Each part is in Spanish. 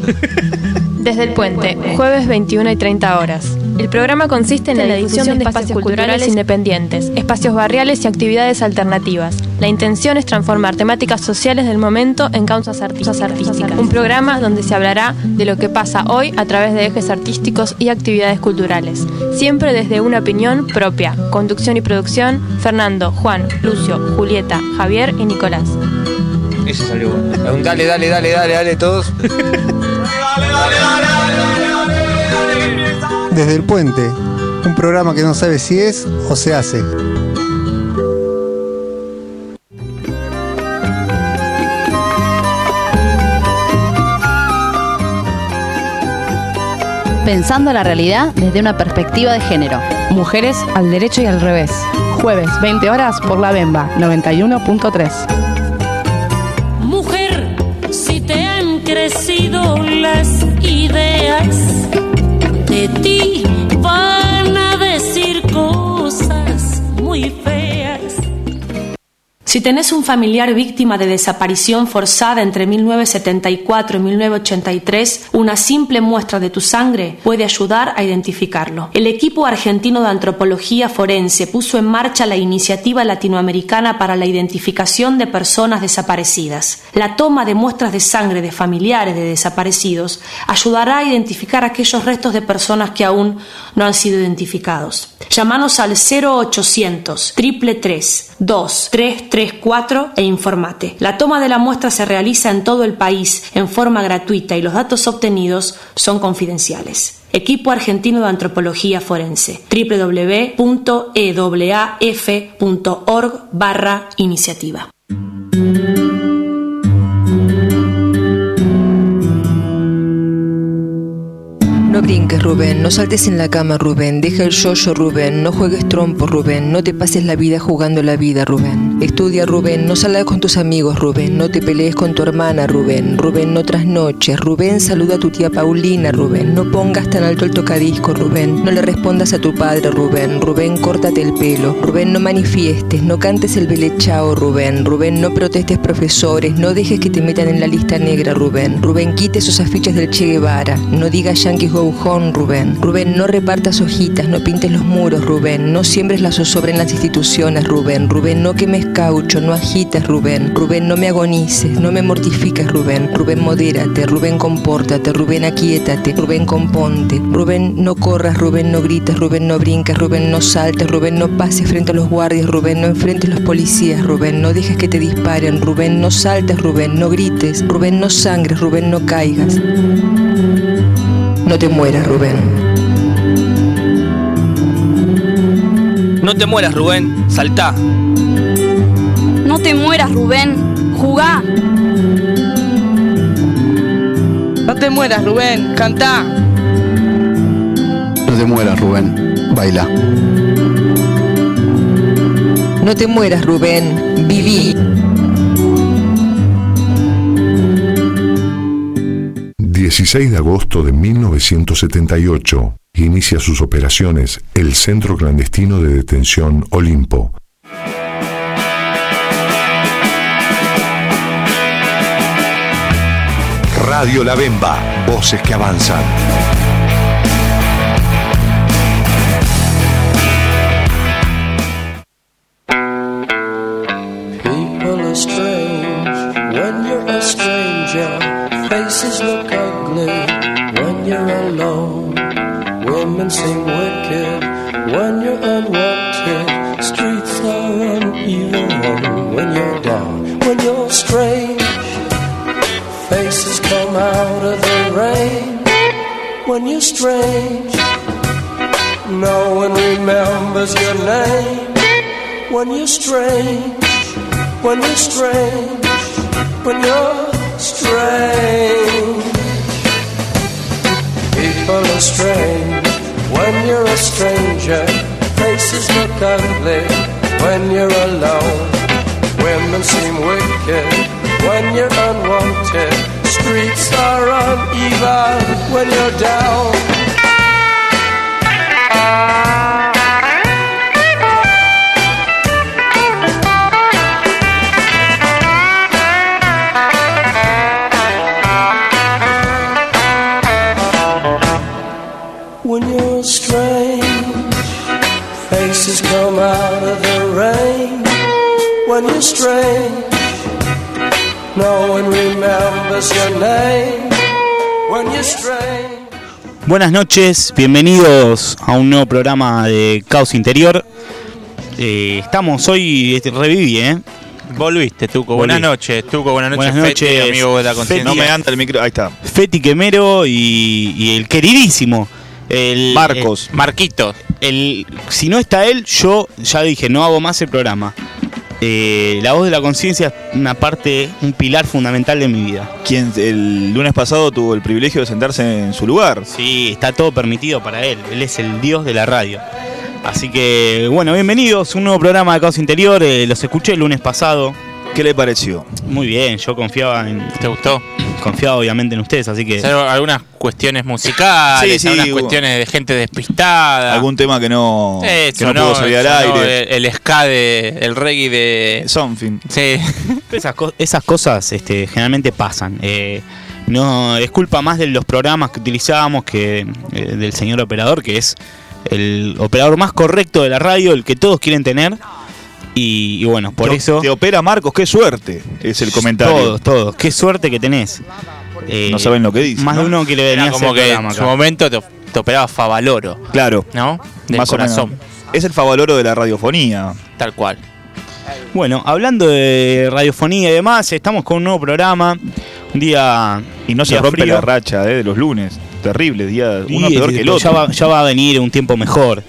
Desde el Puente, jueves 21 y 30 horas. El programa consiste en la difusión de espacios culturales independientes, espacios barriales y actividades alternativas. La intención es transformar temáticas sociales del momento en causas artísticas. Un programa donde se hablará de lo que pasa hoy a través de ejes artísticos y actividades culturales. Siempre desde una opinión propia. Conducción y producción, Fernando, Juan, Lucio, Julieta, Javier y Nicolás. Eso salió bueno. Dale todos. Desde el Puente, un programa que no sabe si es o se hace. Pensando la realidad desde una perspectiva de género. Mujeres al derecho y al revés. Jueves, 20 horas por La Bemba, 91.3. Mujer, si te han crecido las ideas, de ti van a decir cosas muy feas. Si tenés un familiar víctima de desaparición forzada entre 1974 y 1983, una simple muestra de tu sangre puede ayudar a identificarlo. El equipo argentino de antropología forense puso en marcha la iniciativa latinoamericana para la identificación de personas desaparecidas. La toma de muestras de sangre de familiares de desaparecidos ayudará a identificar aquellos restos de personas que aún no han sido identificados. Llámanos al 0800 333 2334 e informate. La toma de la muestra se realiza en todo el país en forma gratuita y los datos obtenidos son confidenciales. Equipo Argentino de Antropología Forense. www.ewaf.org/iniciativa. No brinques, Rubén, no saltes en la cama, Rubén, deja el yo-yo, Rubén, no juegues trompo, Rubén, no te pases la vida jugando la vida, Rubén. Estudia, Rubén, no salgas con tus amigos, Rubén, no te pelees con tu hermana, Rubén, Rubén, no trasnoches, Rubén, saluda a tu tía Paulina, Rubén, no pongas tan alto el tocadisco, Rubén, no le respondas a tu padre, Rubén, Rubén, córtate el pelo, Rubén, no manifiestes, no cantes el belechao, Rubén, Rubén, no protestes profesores, no dejes que te metan en la lista negra, Rubén, Rubén, quite esos afiches del Che Guevara, no digas yanquis go home, Rubén, Rubén, no repartas hojitas, no pintes los muros, Rubén, no siembres la zozobra en las instituciones, Rubén, Rubén, no quemes caucho, no agites, Rubén, Rubén, no me agonices, no me mortifiques, Rubén, Rubén, modérate, Rubén, compórtate, Rubén, aquietate, Rubén, componte, Rubén, no corras, Rubén, no grites, Rubén, no brinques, Rubén, no saltes, Rubén, no pases frente a los guardias, Rubén, no enfrentes a los policías, Rubén, no dejes que te disparen, Rubén, no saltes, Rubén, no grites, Rubén, no sangres, Rubén, no caigas. No te mueras, Rubén. No te mueras, Rubén, saltá. No te mueras, Rubén, jugá. No te mueras, Rubén, cantá. No te mueras, Rubén, baila. No te mueras, Rubén, viví. 16 de agosto de 1978, inicia sus operaciones el Centro Clandestino de Detención Olimpo. Radio La Bemba, voces que avanzan. People are strange when you're a stranger. Faces look ugly when you're alone. Women seem wicked when you're unwanted. Streets are uneven when you're down. When you're strange, faces come out of the rain. When you're strange, no one remembers your name. When you're strange, when you're strange, when you're strange. People are strange when you're a stranger. Faces look ugly when you're alone. Women seem wicked when you're unwanted. Streets are uneven when you're down. when you're strange. No one remembers your name when you're strange. Buenas noches, bienvenidos a un nuevo programa de Caos Interior. Estamos hoy, reviví, Volviste, Tuco. Buenas noches, Tuco. Buenas noches, Feti, amigo de la conciencia. No me anda el micro, ahí está. Feti Quemero y el queridísimo Marcos. Marquito. Si no está él, yo ya dije, no hago más el programa. La voz de la conciencia es una parte, un pilar fundamental de mi vida. Quien el lunes pasado tuvo el privilegio de sentarse en su lugar. Sí, está todo permitido para él. Él es el dios de la radio. Así que, bueno, bienvenidos a un nuevo programa de Caos Interior. Los escuché el lunes pasado. ¿Qué le pareció? Muy bien, yo confiaba en... ¿Te gustó? Confiaba obviamente en ustedes, así que... Algunas cuestiones musicales, sí, algunas cuestiones de gente despistada. Algún tema que no pudo salir al aire. El ska el reggae de... Something. Sí. Esas cosas generalmente pasan. No es culpa más de los programas que utilizábamos que del señor operador, que es el operador más correcto de la radio, el que todos quieren tener. Y bueno, por eso... Te opera Marcos, qué suerte, es el comentario. Todos, qué suerte que tenés. No saben lo que dicen. Más de uno que le venía a hacer como que en su momento te operaba Favaloro. Claro. ¿No? Del más corazón. Es el Favaloro de la radiofonía. Tal cual. Bueno, hablando de radiofonía y demás, estamos con un nuevo programa. Un día... Y no se rompe la racha de los lunes. Terrible, uno peor que el otro. Ya va a venir un tiempo mejor.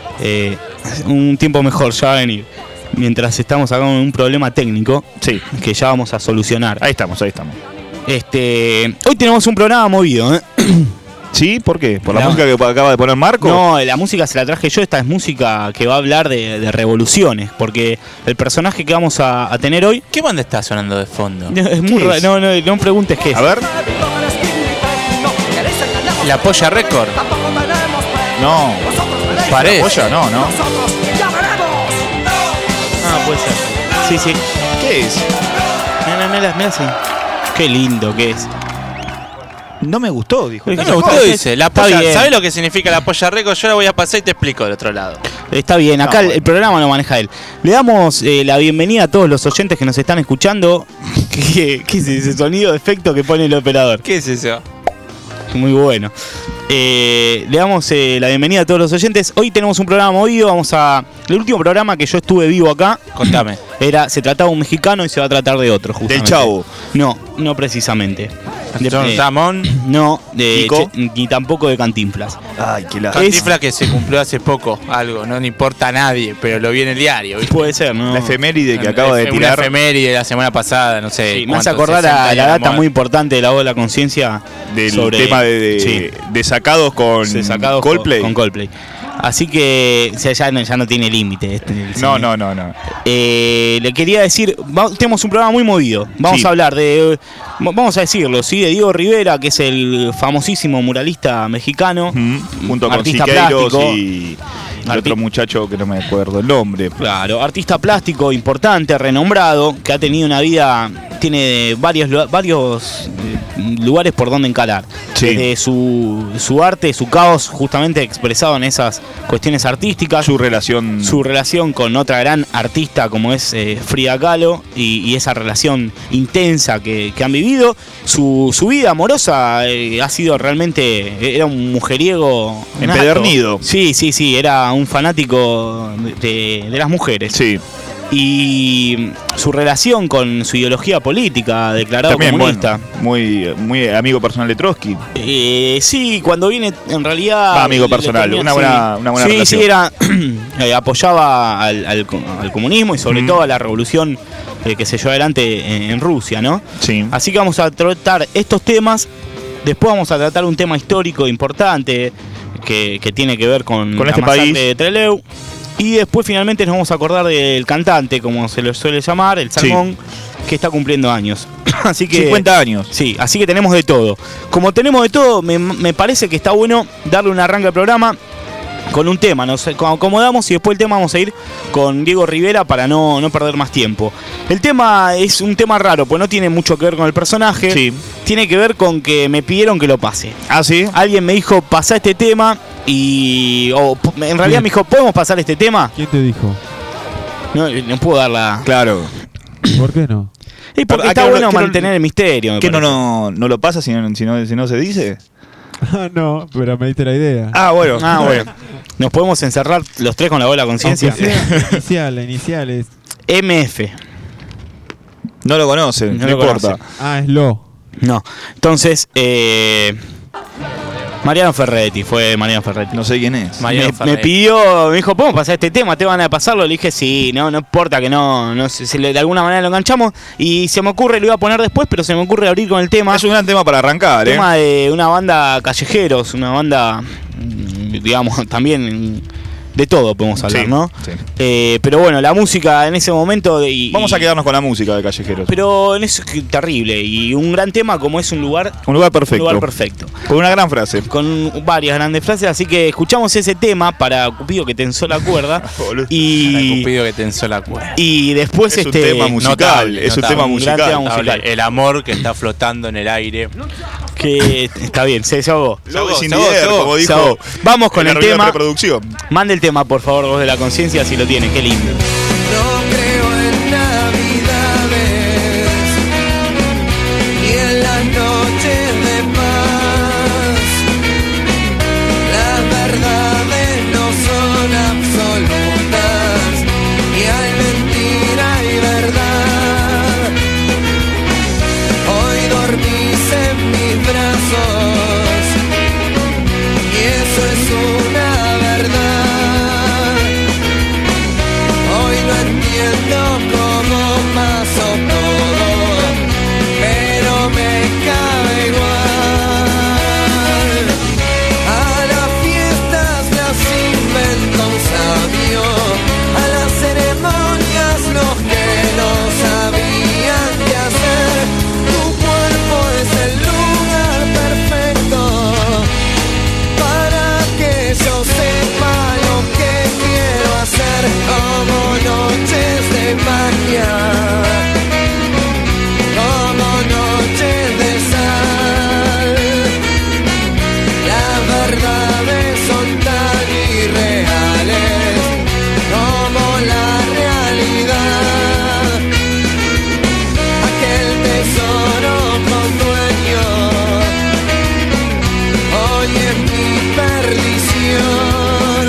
Un tiempo mejor ya va a venir. Mientras estamos acá con un problema técnico, sí, que ya vamos a solucionar. Ahí estamos. Hoy tenemos un programa movido, ¿Sí? ¿Por qué? ¿Por la música que acaba de poner Marco? No, la música se la traje yo. Esta es música que va a hablar de revoluciones. Porque el personaje que vamos a tener hoy... ¿Qué banda está sonando de fondo? Es muy raro. No preguntes qué es. A ver. ¿La Polla Record? No. Parece. ¿La Polla? No. Puede ser. Sí. ¿Qué es? Mira así. Qué lindo que es. No me gustó, dijo. No me gustó, dice. La polla, ¿sabes lo que significa la Polla Record? Yo la voy a pasar y te explico del otro lado. Está bien, acá el programa lo maneja él. Le damos la bienvenida a todos los oyentes que nos están escuchando. ¿Qué es ese sonido de efecto que pone el operador? ¿Qué es eso? Muy bueno. Le damos la bienvenida a todos los oyentes. Hoy tenemos un programa movido. El último programa que yo estuve vivo acá. Contame. Se trataba de un mexicano y se va a tratar de otro, justamente. ¿Del Chavo? No precisamente. Ramón. No, ni tampoco de Cantinflas. Ay, qué la... Cantinflas que se cumplió hace poco, algo, no le importa a nadie, pero lo vi en el diario, ¿viste? Puede ser, ¿no? La efeméride que acaba de tirar. Una efeméride de la semana pasada, no sé. Sí, me hace acordar a la data muy importante de la voz de la conciencia del sobre tema de sacados con Coldplay. Con Coldplay. Así que ya no tiene límite. No. Le quería decir, tenemos un programa muy movido. Vamos a hablar vamos a decirlo, ¿sí? De Diego Rivera, que es el famosísimo muralista mexicano. Junto con Siqueiros y otro muchacho que no me acuerdo el nombre. Claro, artista plástico importante, renombrado, que ha tenido una vida, tiene varios lugares por donde encarar. Sí. Desde su arte, su caos, justamente expresado en esas cuestiones artísticas. Su relación con otra gran artista como es Frida Kahlo y esa relación intensa que han vivido. Su vida amorosa ha sido realmente... Era un mujeriego empedernido. Sí, era un fanático de las mujeres. Sí. Y su relación con su ideología política, declarado también comunista. Bueno, muy amigo personal de Trotsky. Sí, cuando viene en realidad... amigo personal, una buena relación. Sí, apoyaba al comunismo y sobre todo a la revolución que se llevó adelante en Rusia, ¿no? Sí. Así que vamos a tratar estos temas. Después vamos a tratar un tema histórico importante que tiene que ver con este masacre país de Trelew. Y después finalmente nos vamos a acordar del cantante, como se le suele llamar, el Salmón, que está cumpliendo años. Así que 50 años. Sí, así que tenemos de todo. Como tenemos de todo, me parece que está bueno darle un arranque al programa con un tema. Nos acomodamos y después el tema vamos a ir con Diego Rivera para no perder más tiempo. El tema es un tema raro, pues no tiene mucho que ver con el personaje. Sí. Tiene que ver con que me pidieron que lo pase. ¿Ah, sí? Alguien me dijo, pasá este tema y... en realidad me dijo, ¿podemos pasar este tema? ¿Quién te dijo? No puedo dar la... Claro. ¿Por qué no? Y porque está bueno mantener el misterio. ¿Qué no lo pasa si no se dice? No, pero me diste la idea. Bueno. Nos podemos encerrar los tres con la bola de conciencia. Iniciales. MF. No lo conocen, no importa. Es lo. No. Entonces, Mariano Ferretti, fue Mariano Ferretti. No sé quién es. Me pidió, me dijo, ¿podemos pasar este tema? ¿Te van a pasarlo? Le dije, sí, no importa que no sé, si de alguna manera lo enganchamos. Y se me ocurre, lo iba a poner después, pero se me ocurre abrir con el tema. Es un gran tema para arrancar, tema de una banda callejeros, una banda, digamos, también de todo podemos hablar, sí, ¿no? Sí. Pero bueno, la música en ese momento... Vamos a quedarnos con la música de Callejeros. Pero en eso es terrible. Y un gran tema como es un lugar perfecto. Un lugar perfecto. Con una gran frase. Con varias grandes frases. Así que escuchamos ese tema para Cupido que tensó la cuerda. Y Cupido que tensó la cuerda. Y después es un tema musical. Notable. Un gran tema musical. El amor que está flotando en el aire. Que está bien, se ahogó. Como dijo. Vamos con el tema. Mande el tema, por favor, voz de la conciencia, si lo tiene. Qué lindo. No creo en navidades ni en las noches de paz. Las verdades no son absolutas y hay mentira y verdad. Hoy dormís en mis brazos y eso es una verdad. No entiendo cómo pasó todo, pero me cae igual. A las fiestas las inventó un sabio, a las ceremonias los que no sabían qué hacer. Tu cuerpo es el lugar perfecto para que yo sepa lo que quiero hacer. Como noches de magia, como noches de sal. Las verdades son tan irreales como la realidad. Aquel tesoro con dueño hoy es mi perdición.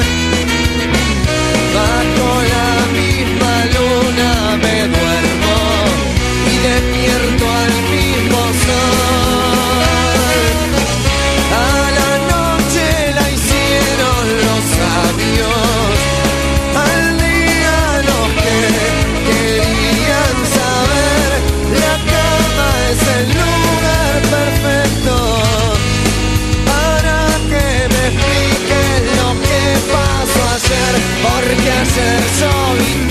Bajo la misma luna me duermo y despierto al mismo sol. A la noche la hicieron los sabios, al día los que querían saber. La cama es el lugar perfecto para que me expliques lo que pasó ayer, porque ayer yo vi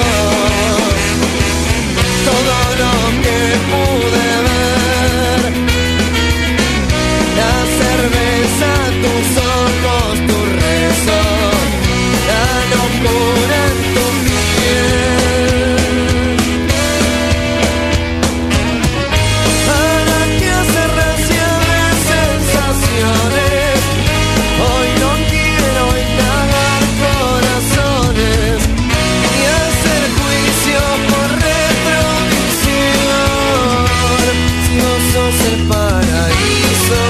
todo lo que pude ver. La cerveza, tus ojos, tu rezo, la locura en tu piel. ¿Para qué acerrarse de sensaciones? Hoy no quiero indagar corazones ni hacer juicio por retrovisión. Si vos sos el paraíso,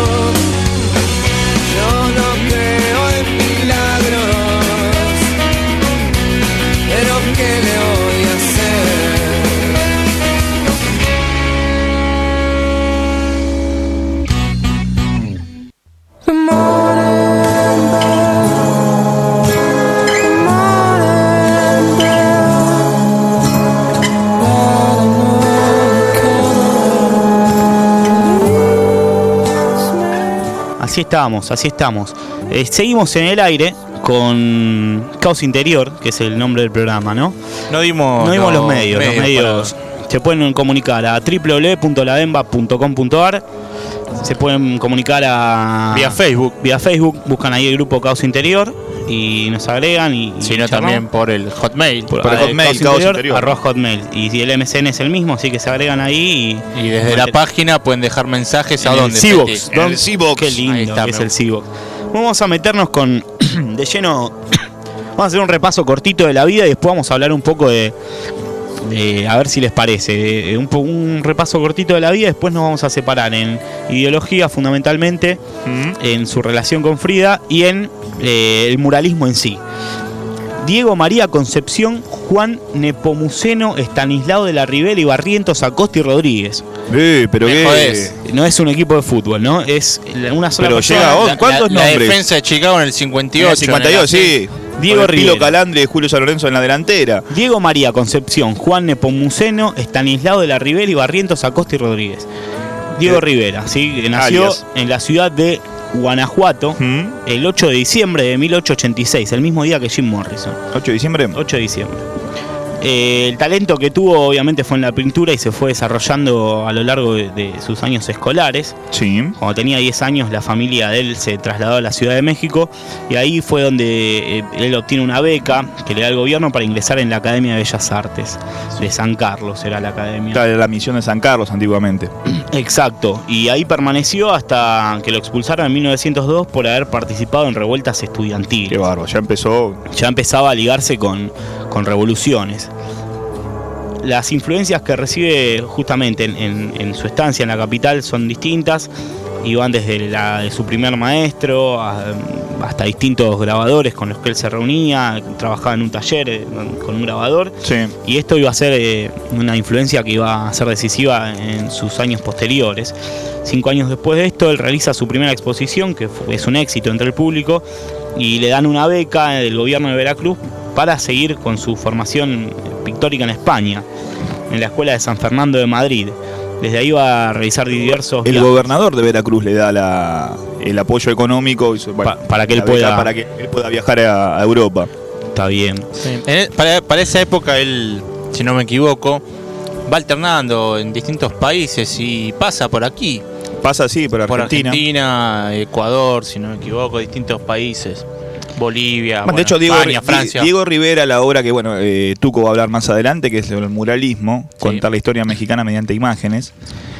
yo no creo en milagros, pero ¿qué le voy a hacer? Así estamos. Seguimos en el aire con Caos Interior, que es el nombre del programa, ¿no? No dimos los medios. Los medios se pueden comunicar a www.lademba.com.ar. Se pueden comunicar vía Facebook. Buscan ahí el grupo Caos Interior y nos agregan. Y si no, también por el Hotmail. Por el Hotmail, @Hotmail. Y el MSN es el mismo, así que se agregan ahí. Y desde la página pueden dejar mensajes a donde. En el Seabox. Qué lindo que es el Seabox. Vamos a meternos de lleno. Vamos a hacer un repaso cortito de la vida y después vamos a hablar un poco de A ver si les parece. Un repaso cortito de la vida, después nos vamos a separar en ideología fundamentalmente, en su relación con Frida y en el muralismo en sí. Diego María Concepción Juan Nepomuceno Estanislao de la Ribera y Barrientos Acosta y Rodríguez. Pero qué. No es un equipo de fútbol, ¿no? Es una sola pero persona. llega ¿cuántos nombres? La defensa de Chicago en el 58. En el 52, sí. Diego Rivera. Calandre y Julio San Lorenzo en la delantera. Diego María Concepción Juan Nepomuceno Estanislao de la Ribera y Barrientos Acosta y Rodríguez. Diego Rivera, ¿sí? Que nació en la ciudad de Guanajuato el 8 de diciembre de 1886, el mismo día que Jim Morrison. ¿8 de diciembre? 8 de diciembre. El talento que tuvo obviamente fue en la pintura y se fue desarrollando a lo largo de sus años escolares. Sí. Cuando tenía 10 años la familia de él se trasladó a la Ciudad de México y ahí fue donde él obtiene una beca que le da el gobierno para ingresar en la Academia de Bellas Artes de San Carlos, era la academia. Claro, la misión de San Carlos antiguamente. Exacto, y ahí permaneció hasta que lo expulsaron en 1902 por haber participado en revueltas estudiantiles. Qué bárbaro, ya empezaba a ligarse con revoluciones. Las influencias que recibe justamente en su estancia en la capital son distintas y van desde la de su primer maestro hasta distintos grabadores con los que él se reunía, trabajaba en un taller con un grabador. Sí. Y esto iba a ser una influencia que iba a ser decisiva en sus años posteriores. 5 años después de esto, él realiza su primera exposición, que es un éxito entre el público, y le dan una beca del gobierno de Veracruz para seguir con su formación pictórica en España, en la Escuela de San Fernando de Madrid. Desde ahí va a realizar diversos... El gobernador de Veracruz le da el apoyo económico para que él pueda viajar a Europa. Está bien. Sí. Para esa época él, si no me equivoco, va alternando en distintos países y pasa por aquí. Pasa, sí, por Argentina. Por Argentina, Ecuador, si no me equivoco, distintos países. Bolivia, de hecho, España, Francia. Diego Rivera, la obra que Tuco va a hablar más adelante, que es el muralismo, contar la historia mexicana mediante imágenes.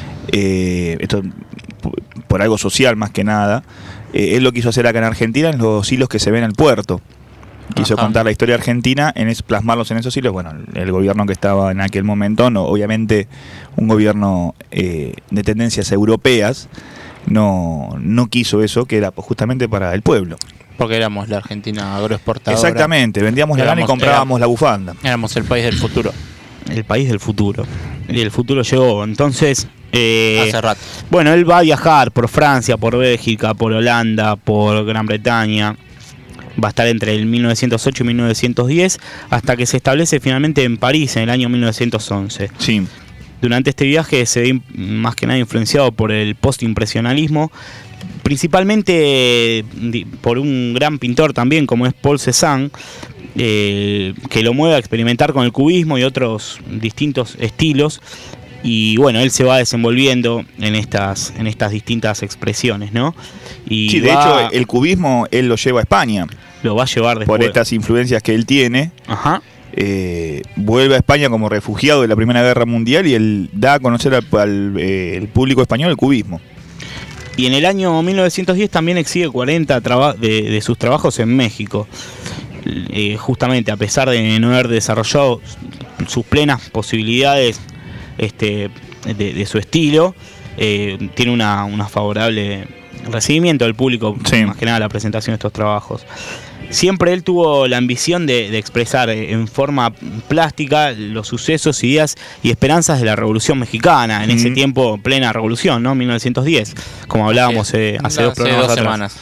Esto por algo social más que nada. Él lo quiso hacer acá en Argentina, en los hilos que se ven en el puerto. Quiso contar la historia argentina, plasmarlos en esos hilos. Bueno, el gobierno que estaba en aquel momento, obviamente un gobierno de tendencias europeas, no quiso eso, que era justamente para el pueblo. Porque éramos la Argentina agroexportadora. Exactamente, vendíamos la lana y comprábamos la bufanda. Éramos el país del futuro. El país del futuro. Y el futuro llegó, entonces... hace rato. Bueno, él va a viajar por Francia, por Bélgica, por Holanda, por Gran Bretaña. Va a estar entre el 1908 y 1910, hasta que se establece finalmente en París en el año 1911. Sí. Durante este viaje se ve más que nada influenciado por el postimpresionismo, principalmente por un gran pintor también como es Paul Cézanne, que lo mueve a experimentar con el cubismo y otros distintos estilos. Y bueno, él se va desenvolviendo en estas distintas expresiones, ¿no? Y sí, de hecho, el cubismo él lo lleva a España. Lo va a llevar después. Por estas influencias que él tiene. Ajá. Vuelve a España como refugiado de la Primera Guerra Mundial y él da a conocer al público español el cubismo. Y en el año 1910 también exhibe 40 de sus trabajos en México. Justamente a pesar de no haber desarrollado sus plenas posibilidades de su estilo, tiene una favorable recibimiento del público, sí. Más que nada la presentación de estos trabajos. Siempre él tuvo la ambición de expresar en forma plástica los sucesos, ideas y esperanzas de la Revolución Mexicana, en ese tiempo plena revolución, ¿no? 1910, como hablábamos hace dos semanas.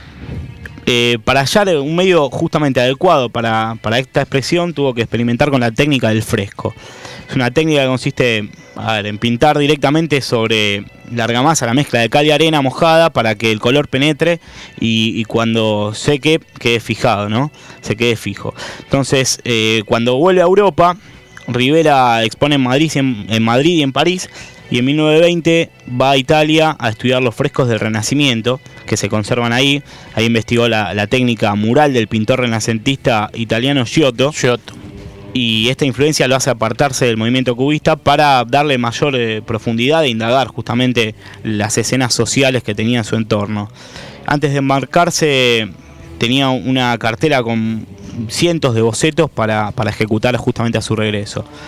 Para hallar un medio justamente adecuado para esta expresión, tuvo que experimentar con la técnica del fresco. Es una técnica que consiste en pintar directamente sobre la argamasa, la mezcla de cal y arena mojada para que el color penetre y cuando seque quede fijado, ¿no? Se quede fijo. Entonces, cuando vuelve a Europa, Rivera expone en Madrid y en París, y en 1920 va a Italia a estudiar los frescos del Renacimiento que se conservan ahí. Ahí investigó la técnica mural del pintor renacentista italiano Giotto. Y esta influencia lo hace apartarse del movimiento cubista para darle mayor profundidad e indagar justamente las escenas sociales que tenía en su entorno. Antes de embarcarse tenía una cartera con cientos de bocetos para ejecutar justamente a su regreso.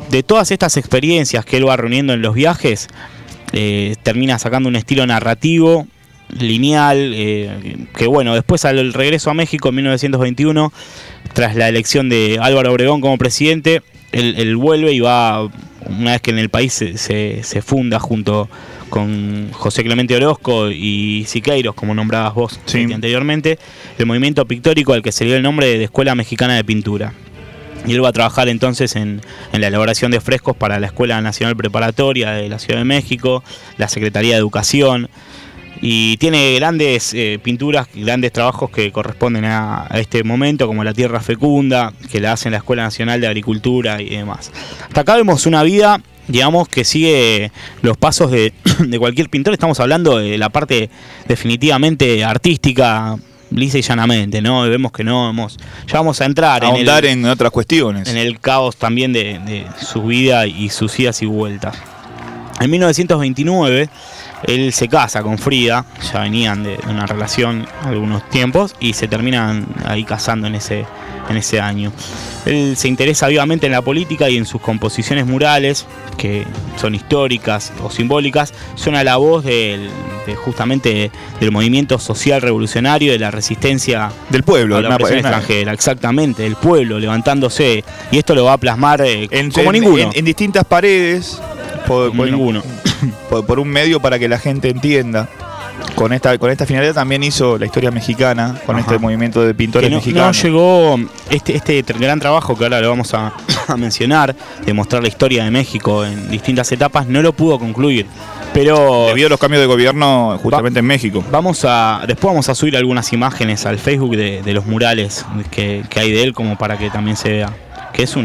de todas estas experiencias que él va reuniendo en los viajes, termina sacando un estilo narrativo, lineal, que bueno, después al regreso a México en 1921, tras la elección de Álvaro Obregón como presidente, él vuelve y va, una vez que en el país se funda junto con José Clemente Orozco y Siqueiros, como nombrabas vos anteriormente, el movimiento pictórico al que se le dio el nombre de Escuela Mexicana de Pintura. Y él va a trabajar entonces en la elaboración de frescos para la Escuela Nacional Preparatoria de la Ciudad de México, la Secretaría de Educación, y tiene grandes pinturas, grandes trabajos que corresponden a este momento, como La Tierra Fecunda, que la hace en la Escuela Nacional de Agricultura y demás. Hasta acá vemos una vida, digamos, que sigue los pasos de cualquier pintor. Estamos hablando de la parte definitivamente artística, lisa y llanamente, ¿no? Vemos que ya vamos a entrar en otras cuestiones. En el caos también de su vida y sus idas y vueltas. En 1929 él se casa con Frida, ya venían de una relación algunos tiempos y se terminan ahí casando en ese año. Él se interesa vivamente en la política y en sus composiciones murales, que son históricas o simbólicas, son a la voz justamente del movimiento social revolucionario, de la resistencia del pueblo, a la opresión extranjera, exactamente, el pueblo levantándose, y esto lo va a plasmar como ninguno. En distintas paredes, ninguno. Por un medio para que la gente entienda. Con esta finalidad también hizo la historia mexicana, con este movimiento de pintores mexicanos. No llegó este gran trabajo que ahora lo vamos a mencionar, de mostrar la historia de México en distintas etapas, no lo pudo concluir. Pero debido a los cambios de gobierno justamente en México. Después vamos a subir algunas imágenes al Facebook de los murales que hay de él, como para que también se vea. Que es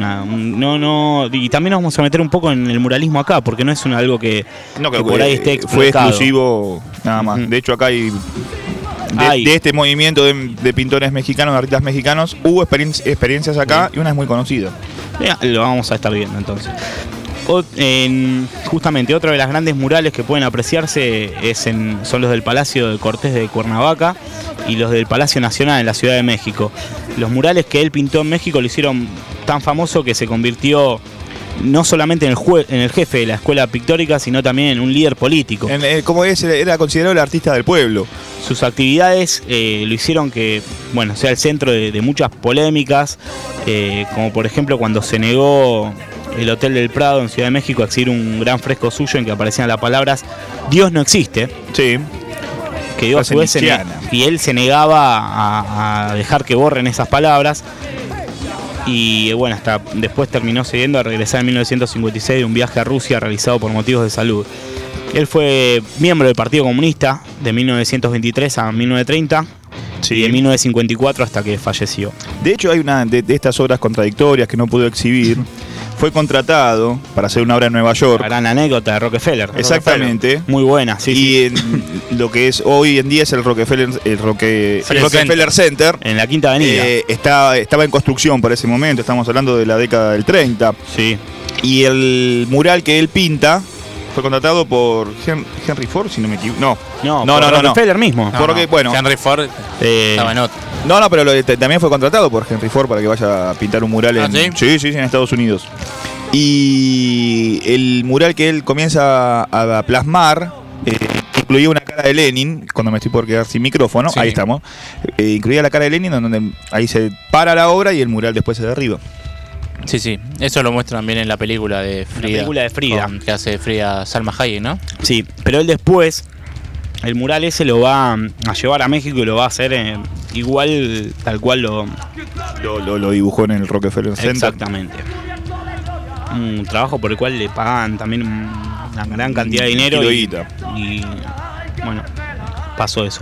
y también nos vamos a meter un poco en el muralismo acá, porque no es algo que por ahí esté explotado. Fue exclusivo nada más. De hecho acá hay de este movimiento de pintores mexicanos, de artistas mexicanos, hubo experiencias acá y una es muy conocida. Lo vamos a estar viendo entonces. Justamente otra de las grandes murales que pueden apreciarse son los del Palacio de Cortés de Cuernavaca y los del Palacio Nacional en la Ciudad de México. Los murales que él pintó en México lo hicieron tan famoso que se convirtió no solamente en el jefe de la escuela pictórica, sino también en un líder político. Era considerado el artista del pueblo. Sus actividades lo hicieron que sea el centro de muchas polémicas, como por ejemplo cuando se negó el Hotel del Prado en Ciudad de México a exhibir un gran fresco suyo en que aparecían las palabras "Dios no existe". Sí. Que dio a su vez y él se negaba a dejar que borren esas palabras. Y hasta después terminó cediendo a regresar en 1956 de un viaje a Rusia realizado por motivos de salud. Él fue miembro del Partido Comunista de 1923 a 1930 y de 1954 hasta que falleció. De hecho hay una de estas obras contradictorias que no pudo exhibir. Fue contratado para hacer una obra en Nueva York. La gran anécdota de Rockefeller. Exactamente. Rockefeller. Muy buena, sí. Y en lo que es hoy en día es el Rockefeller Center. En la Quinta Avenida. Estaba en construcción por ese momento, estamos hablando de la década del 30. Sí. Y el mural que él pinta fue contratado por Henry Ford, si no me equivoco. No, Rockefeller mismo. Henry Ford estaba en otro. No, pero también fue contratado por Henry Ford para que vaya a pintar un mural en Estados Unidos. Y el mural que él comienza a plasmar incluía una cara de Lenin, cuando me estoy por quedar sin micrófono, ahí estamos. Incluía la cara de Lenin, donde ahí se para la obra y el mural después se derriba. Sí, eso lo muestran bien en la película de Frida. Que hace Frida Salma Hayek, ¿no? Sí, pero él después, el mural ese lo va a llevar a México y lo va a hacer igual, tal cual lo dibujó en el Rockefeller Center. Exactamente. Un trabajo por el cual le pagan también una gran cantidad de dinero. Y pasó eso.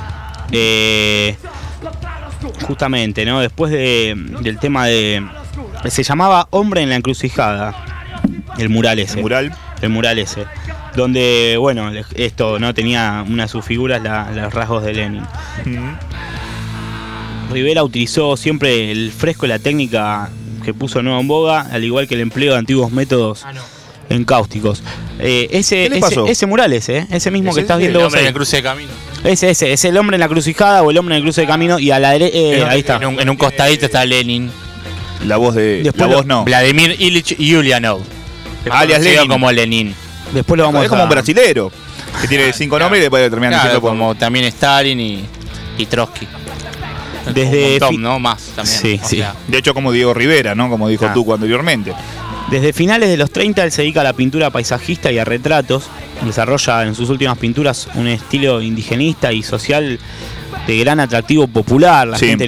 Justamente, ¿no? Después del tema se llamaba Hombre en la Encrucijada, el mural ese. El mural ese. Donde, esto no tenía una de sus figuras los rasgos de Lenin. Rivera utilizó siempre el fresco y la técnica que puso nuevo en boga, al igual que el empleo de antiguos métodos encáusticos. Ese mural ese mismo que estás viendo el vos hombre ahí. en el cruce de camino. Ese es el hombre en la crucijada o el hombre en el cruce de camino, y a la derecha en un costadito está Lenin. La voz de... Después la voz no. Vladimir Ilich Ulyanov, alias conocido Lenin. como Lenin. Después lo vamos Es como un brasilero, que tiene 5 nombres y después terminan Claro, diciendo como también Stalin y Trotsky. Desde un montón, fi- ¿no? Más también. Sí, O sí. sea, De hecho, como Diego Rivera, ¿no? Como dijo tú anteriormente. Desde finales de los 30 él se dedica a la pintura paisajista y a retratos. Desarrolla en sus últimas pinturas un estilo indigenista y social de gran atractivo popular. La Sí. gente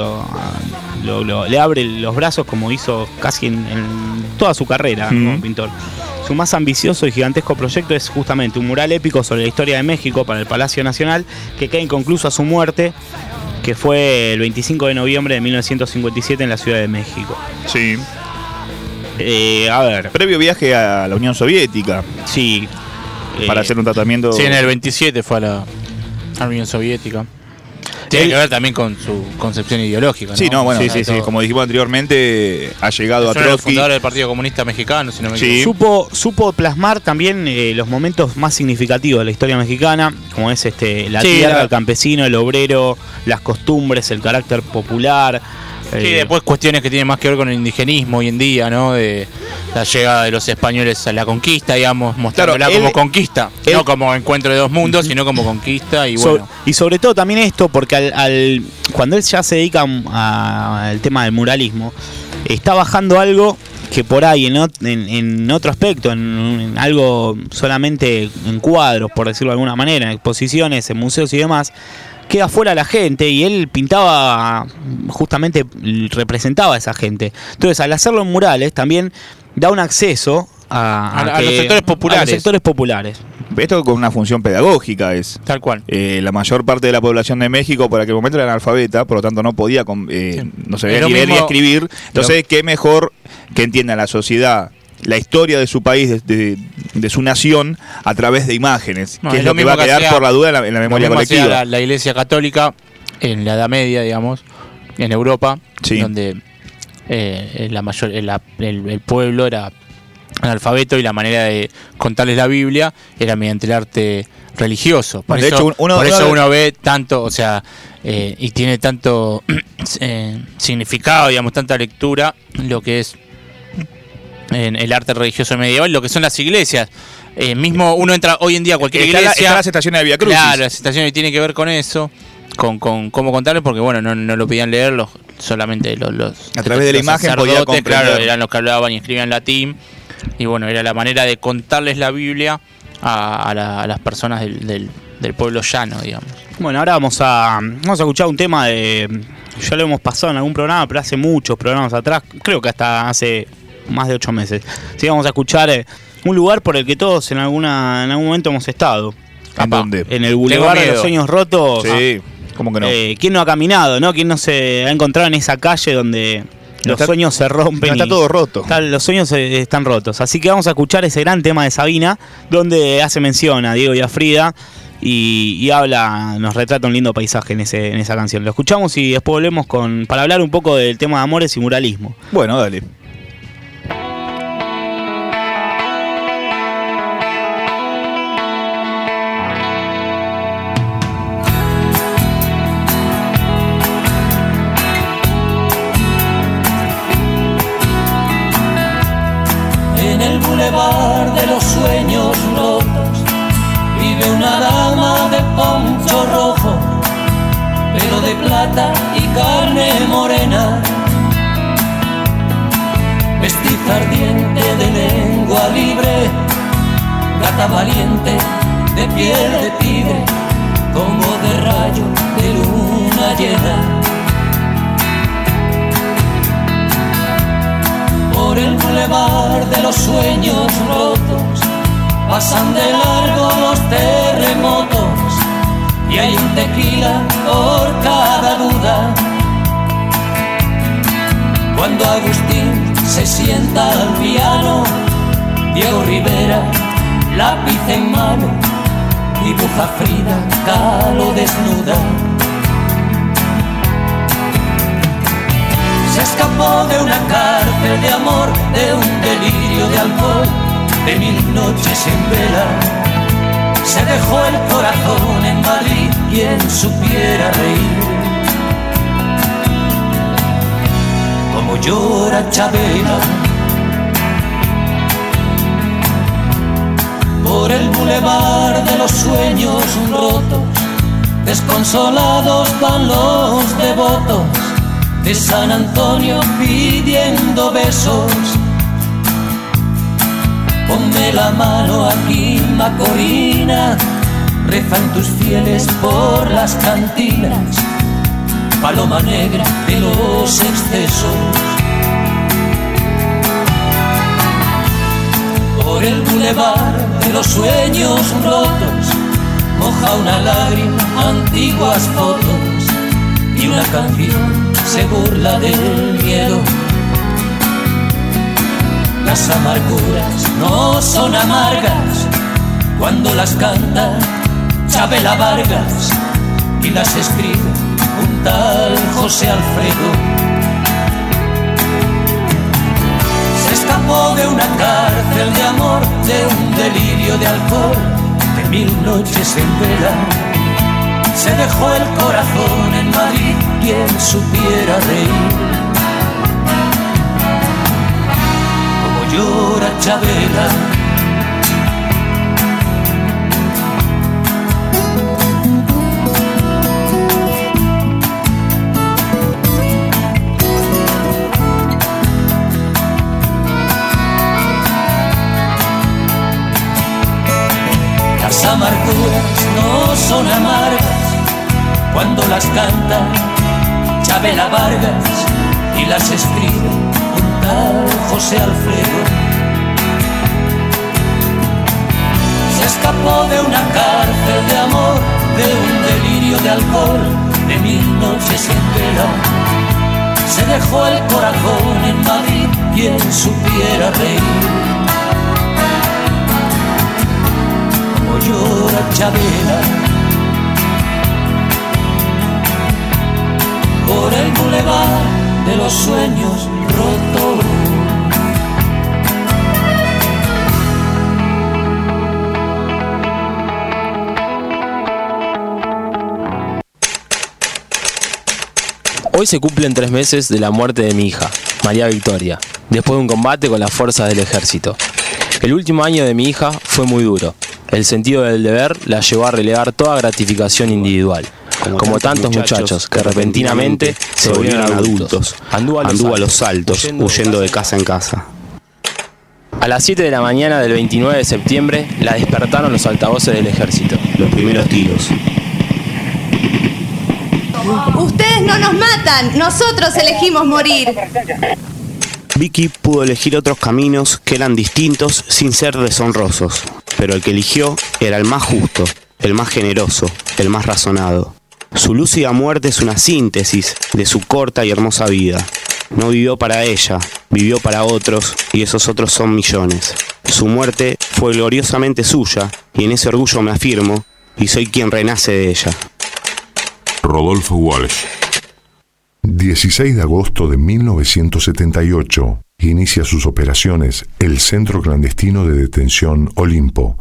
le abre los brazos como hizo casi en toda su carrera como pintor. Su más ambicioso y gigantesco proyecto es justamente un mural épico sobre la historia de México para el Palacio Nacional que queda inconcluso a su muerte, que fue el 25 de noviembre de 1957 en la Ciudad de México. Sí. A ver. Previo viaje a la Unión Soviética. Sí. Para hacer un tratamiento. Sí, en el 27 fue a la Unión Soviética. Tiene que ver también con su concepción ideológica, ¿no? Sí, no, bueno, Sí. como dijimos anteriormente, ha llegado a Es uno de los Trotsky. fundadores del Partido Comunista Mexicano, si no me equivoco. Supo plasmar también los momentos más significativos de la historia mexicana, como es la Sí, tierra, el campesino, el obrero, las costumbres, el carácter popular. Sí, después cuestiones que tienen más que ver con el indigenismo hoy en día, ¿no? De la llegada de los españoles a la conquista, digamos, mostrándola Claro, como conquista, no como encuentro de dos mundos, sino como conquista y bueno. Y sobre todo también esto, porque cuando él ya se dedica al tema del muralismo, está bajando algo que por ahí en otro aspecto, en algo solamente en cuadros, por decirlo de alguna manera, en exposiciones, en museos y demás, queda fuera la gente, y él pintaba, justamente representaba a esa gente. Entonces, al hacerlo en murales, también da un acceso a los sectores populares. A los sectores populares. Esto con una función pedagógica es. Tal cual. La mayor parte de la población de México por aquel momento era analfabeta, por lo tanto no podía no sabía Es ni lo leer ni mismo- escribir. Entonces, qué mejor que entienda la sociedad la historia de su país, de su nación, a través de imágenes, No, que es lo lo que mismo va a que quedar hacía- por la duda en la memoria Lo mismo hacía colectiva. la Iglesia Católica en la Edad Media, digamos, en Europa, donde el pueblo era analfabeto y la manera de contarles la Biblia era mediante el arte religioso. Por De eso, hecho, uno ve tanto, o sea, y tiene tanto significado, digamos, tanta lectura, lo que es en el arte religioso medieval, lo que son las iglesias. Mismo uno entra hoy en día a cualquier iglesia. Están las estaciones de Vía Crucis. Claro, las estaciones tienen que ver con eso, con cómo contarles, porque bueno, no lo podían leer solamente los a través de la los imagen podía sacerdotes, comprender. claro, eran los que hablaban y escribían latín, y bueno, era la manera de contarles la Biblia a las personas del pueblo llano, digamos. Bueno, ahora vamos a escuchar un tema ya lo hemos pasado en algún programa, pero hace muchos programas atrás, creo que hasta hace más de 8 meses. Sí, vamos a escuchar un lugar por el que todos en algún momento hemos estado. ¿En dónde? En el Boulevard de los Sueños Rotos. Sí, ¿cómo que no? ¿Quién no ha caminado, no? ¿Quién no se ha encontrado en esa calle donde los sueños se rompen? Está todo roto. Los sueños están rotos. Así que vamos a escuchar ese gran tema de Sabina, donde hace mención a Diego y a Frida y nos retrata un lindo paisaje en esa canción. Lo escuchamos y después volvemos para hablar un poco del tema de amores y muralismo. Bueno, dale. En el bulevar de los sueños rotos vive una dama de poncho rojo, pelo de plata y carne morena, mestiza ardiente de lengua libre, gata valiente de piel de tigre, con voz de rayo de luna llena. Por el bulevar de los sueños rotos pasan de largo los terremotos y hay un tequila por cada duda. Cuando Agustín se sienta al piano, Diego Rivera, lápiz en mano, dibuja Frida Kahlo desnuda. Se escapó de una cárcel de amor, de un delirio de alcohol, de 1000 noches en vela. Se dejó el corazón en Madrid, quien supiera reír. Como como llora Chabela. Por el bulevar de los sueños rotos, desconsolados van los devotos de San Antonio pidiendo besos. Ponme la mano aquí, Macorina, rezan tus fieles por las cantinas, paloma negra de los excesos. Por el bulevar de los sueños rotos, moja una lágrima antiguas fotos y una canción se burla del miedo. Las amarguras no son amargas cuando las canta Chabela Vargas y las escribe un tal José Alfredo. Se escapó de una cárcel de amor, de un delirio de alcohol, de 1000 noches en vela. Se dejó el corazón en Madrid, quien supiera reír. Como llora Chabela. Las amarguras no son amargas cuando las canta Chabela Vargas y las escribe un tal José Alfredo. Se escapó de una cárcel de amor, de un delirio de alcohol, de 1000 noches en vela. Se dejó el corazón en Madrid, quien supiera reír. Como llora Chabela. Por el bulevar de los sueños rotos. Hoy se cumplen 3 meses de la muerte de mi hija, María Victoria, después de un combate con las fuerzas del ejército. El último año de mi hija fue muy duro. El sentido del deber la llevó a relegar toda gratificación individual. Como tantos muchachos que repentinamente se volvieron adultos, anduvo a los saltos, huyendo de casa en casa. A las 7 de la mañana del 29 de septiembre la despertaron los altavoces del ejército. Los primeros tiros. Ustedes no nos matan, nosotros elegimos morir. Vicky pudo elegir otros caminos que eran distintos sin ser deshonrosos, pero el que eligió era el más justo, el más generoso, el más razonado. Su lúcida muerte es una síntesis de su corta y hermosa vida. No vivió para ella, vivió para otros, y esos otros son millones. Su muerte fue gloriosamente suya, y en ese orgullo me afirmo, y soy quien renace de ella. Rodolfo Walsh. 16 de agosto de 1978. Inicia sus operaciones el Centro Clandestino de Detención Olimpo.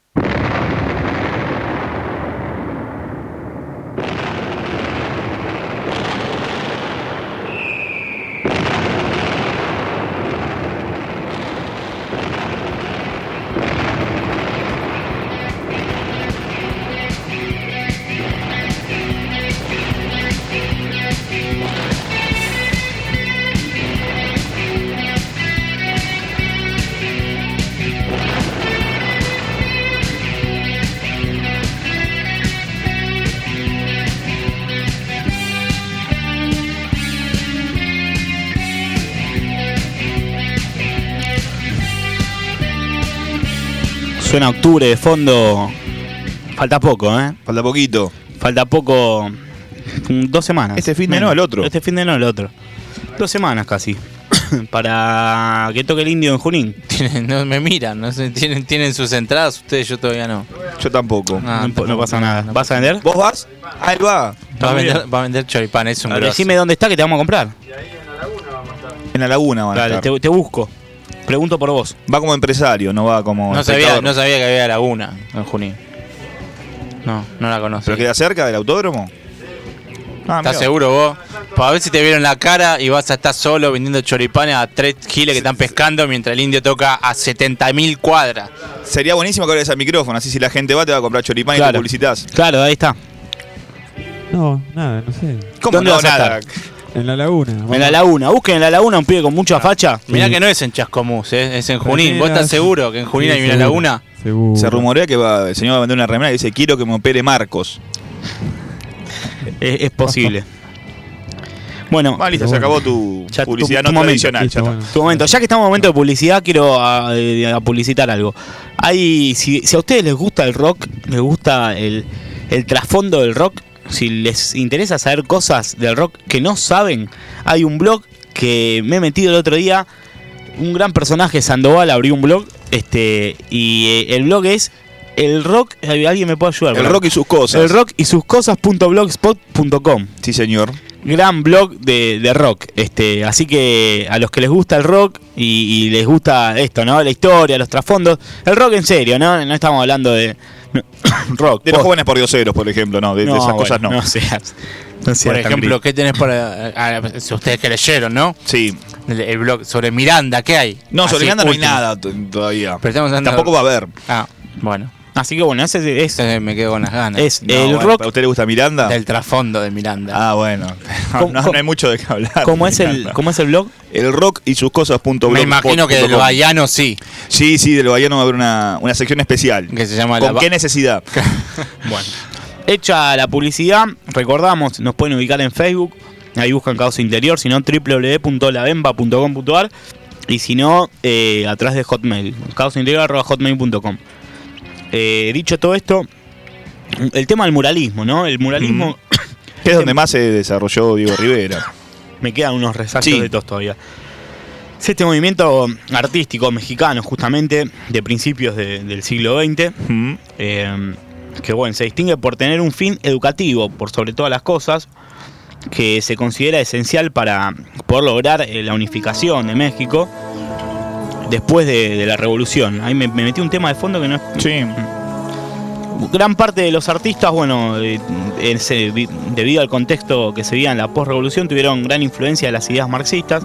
Suena octubre de fondo. Falta poco, ¿eh? Falta poquito. Falta poco. 2 semanas. Este fin de no, el otro. Este fin de no, el otro. 2 semanas casi. Para que toque el indio en Junín. No me miran, no sé, tienen sus entradas, ustedes, yo todavía no. Yo tampoco. No pasa nada. ¿Vas a vender? ¿Vos vas? Ahí va. Va a vender choripán, es un grosso. Decime dónde está que te vamos a comprar. En la laguna van a estar. Te busco. Pregunto por vos. Va como empresario, no va como no sabía que había laguna en Junín. No la conozco. ¿Pero queda cerca del autódromo? ¿Estás seguro vos? Pues a ver si te vieron la cara y vas a estar solo vendiendo choripanes a 3 giles que están pescando mientras el indio toca a 70.000 cuadras. Sería buenísimo que abres el micrófono, así si la gente va te va a comprar choripán y te publicitas. Claro, ahí está. No, nada, no sé. ¿Cómo ¿Dónde no, vas a nada? estar? En la laguna. En la laguna. Busquen en la laguna un pibe con mucha facha. Mirá que no es en Chascomús, es en Junín. Pero ¿Vos estás sí, seguro que en Junín hay una seguro. laguna? Seguro. Se rumorea que el señor va a vender una remera y dice, quiero que me opere Marcos. Es posible. Bueno, listo, se acabó tu ya publicidad tu no momento. tradicional. Listo, ya bueno. está. Tu momento. Ya que estamos en momento de publicidad, quiero a publicitar algo. Si a ustedes les gusta el rock, les gusta el trasfondo del rock, si les interesa saber cosas del rock que no saben, hay un blog que me he metido el otro día. Un gran personaje, Sandoval, abrió un blog y el blog es el rock. ¿Alguien me puede ayudar? El rock y sus cosas. El rock y sus cosas.blogspot.com. Sí, señor. Gran blog de rock. Así que a los que les gusta el rock y les gusta esto, ¿no? La historia, los trasfondos. El rock en serio, ¿no? No estamos hablando de rock. De los jóvenes pordioseros, por ejemplo, no. De esas cosas no. No seas Por tan ejemplo, ¿qué tenés si ustedes que leyeron, no? Sí. El blog sobre Miranda, ¿qué hay? No, sobre Así, Miranda no hay último. nada todavía. Pero estamos hablando- Tampoco va a haber. Ah, bueno. Así que bueno, ese es Entonces me quedo con las ganas. No, el bueno, rock. ¿a usted le gusta Miranda? Del trasfondo de Miranda. Ah, bueno. No hay mucho de qué hablar. ¿Cómo es el blog? El rock y sus cosas.blogspot.com. Me imagino que del Bahiano sí. Sí, del Bahiano va a haber una sección especial. Que se llama ¿Con la qué necesidad? Bueno. Hecha la publicidad, recordamos, nos pueden ubicar en Facebook. Ahí buscan Caos Interior, si no www.lavemba.com.ar y si no, a través de Hotmail, caosinterior@hotmail.com. Dicho todo esto, el tema del muralismo, ¿no? El muralismo Que es donde más se desarrolló Diego Rivera. me quedan unos resacos Sí. de tos todavía. Es este movimiento artístico mexicano, justamente de principios del siglo XX, que bueno, se distingue por tener un fin educativo, por sobre todas las cosas, que se considera esencial para poder lograr la unificación de México después de la revolución. Ahí me metí un tema de fondo que no es... Sí. Gran parte de los artistas, bueno, debido al contexto que se vivía en la posrevolución, tuvieron gran influencia de las ideas marxistas,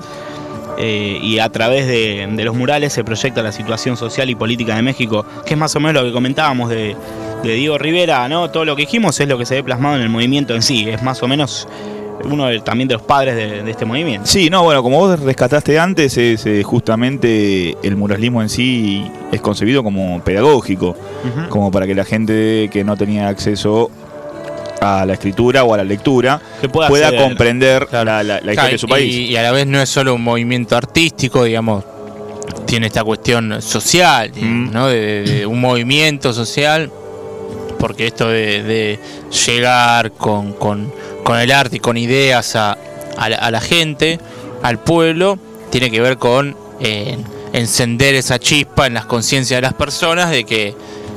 y a través de los murales se proyecta la situación social y política de México, que es más o menos lo que comentábamos de Diego Rivera, ¿no? Todo lo que dijimos es lo que se ve plasmado en el movimiento en sí, es más o menos uno también de los padres de este movimiento. Sí, no, bueno, como vos rescataste antes, es justamente el muralismo en sí es concebido como pedagógico, como para que la gente que no tenía acceso a la escritura o a la lectura pueda acceder. comprender la historia de su país. Y a la vez no es solo un movimiento artístico, digamos, tiene esta cuestión social, ¿no? De un movimiento social, porque esto de llegar con el arte y con ideas a la gente, al pueblo, tiene que ver con encender esa chispa en las conciencias de las personas de que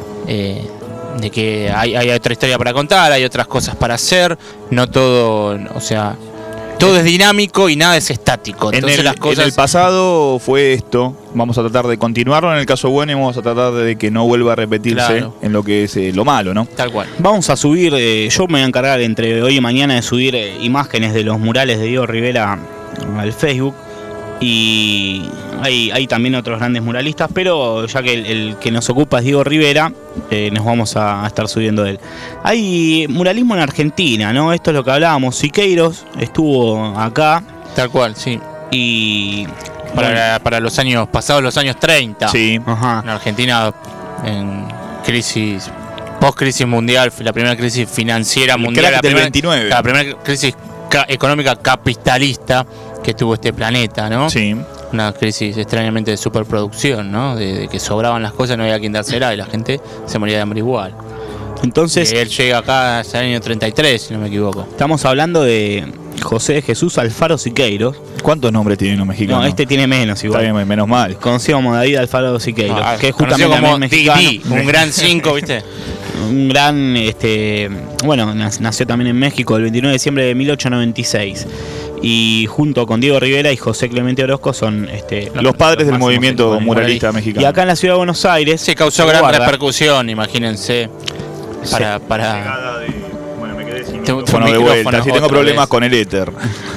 hay otra historia para contar, hay otras cosas para hacer, no todo, o sea, todo es dinámico y nada es estático. Entonces en las cosas... el pasado fue esto, vamos a tratar de continuarlo en el caso bueno y vamos a tratar de que no vuelva a repetirse Claro. en lo que es lo malo, ¿no? Tal cual. Vamos a subir, yo me voy a encargar entre hoy y mañana de subir imágenes de los murales de Diego Rivera al Facebook, y hay también otros grandes muralistas, pero ya que el que nos ocupa es Diego Rivera, nos vamos a estar subiendo de él. Hay muralismo en Argentina, ¿no? Esto es lo que hablábamos. Siqueiros estuvo acá. Tal cual, sí. Y para los años pasados, los años 30. Sí. Ajá. En Argentina, en crisis, post-crisis mundial, la primera crisis financiera mundial. crack del 29. La primera crisis económica capitalista que tuvo este planeta, ¿no? Sí. Una crisis extrañamente de superproducción, ¿no? De que sobraban las cosas, no había quien dársela y la gente se moría de hambre igual. Entonces, él llega acá hasta el año 33, si no me equivoco. Estamos hablando de José Jesús Alfaro Siqueiros. ¿Cuántos nombres tienen los mexicanos? No, este tiene menos igual. Está bien, menos mal. Conocido como David Alfaro Siqueiros, que es justamente como también mexicano. Didi, un gran 5, ¿viste? Un gran, bueno, nació también en México el 29 de diciembre de 1896. Y junto con Diego Rivera y José Clemente Orozco son los padres del movimiento muralista mexicano. Y acá en la ciudad de Buenos Aires se causó gran repercusión, imagínense. Para Bueno, me quedé sin micrófono de vuelta. Si tengo problemas con el éter.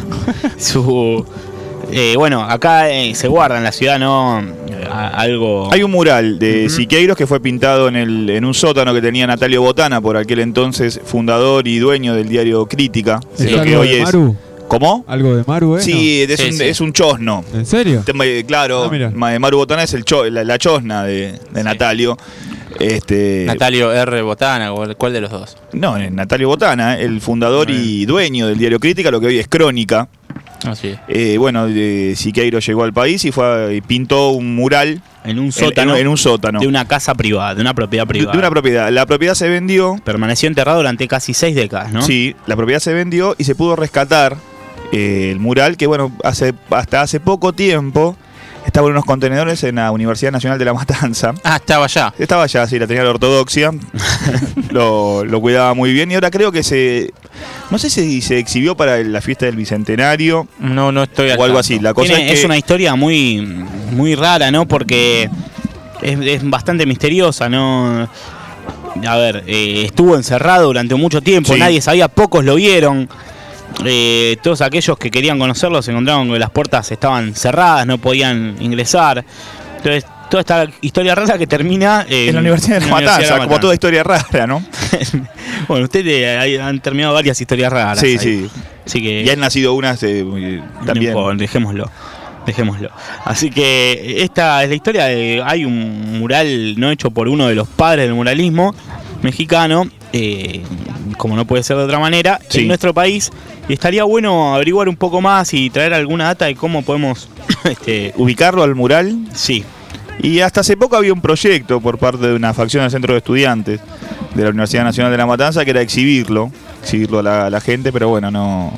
Bueno, acá se guarda en la ciudad, ¿no? Algo. Hay un mural de Siqueiros que fue pintado en un sótano que tenía Natalio Botana, por aquel entonces fundador y dueño del diario Crítica. ¿Es lo que algo hoy de es. Maru? ¿Cómo? ¿Algo de Maru, Sí, ¿no? es un chosno. ¿En serio? Claro, Maru Botana es la chosna de Natalio. Natalio R. Botana, ¿cuál de los dos? No, Natalio Botana, el fundador y dueño del diario Crítica, lo que hoy es Crónica. Así Bueno, Siqueiro llegó al país y pintó un mural en un sótano, en un sótano de una casa privada, de una propiedad privada. De una propiedad. La propiedad se vendió. Permaneció enterrado durante casi 6 décadas, ¿no? Sí, la propiedad se vendió y se pudo rescatar el mural que, bueno, hasta hace poco tiempo estaba en unos contenedores en la Universidad Nacional de La Matanza. Estaba allá. Estaba allá, sí, la tenía la ortodoxia. lo cuidaba muy bien y ahora creo que no sé si se exhibió para la fiesta del Bicentenario. No estoy al o algo tanto. así. La cosa es una historia muy, muy rara, ¿no? Porque es bastante misteriosa, ¿no? A ver, estuvo encerrado durante mucho tiempo, Sí. Nadie sabía, pocos lo vieron. Todos aquellos que querían conocerlo se encontraron que las puertas estaban cerradas, no podían ingresar. Entonces, toda esta historia rara que termina en la Universidad de La Matanza, como toda historia rara, ¿no? Bueno, ustedes han terminado varias historias raras. Sí, ahí. sí. Así que y han nacido unas también. No, dejémoslo. Así que esta es la historia de. Hay un mural no hecho por uno de los padres del muralismo mexicano, como no puede ser de otra manera, Sí. en nuestro país. Y estaría bueno averiguar un poco más y traer alguna data de cómo podemos ubicarlo al mural. Sí. Y hasta hace poco había un proyecto por parte de una facción del Centro de Estudiantes de la Universidad Nacional de La Matanza que era exhibirlo a la gente, pero bueno,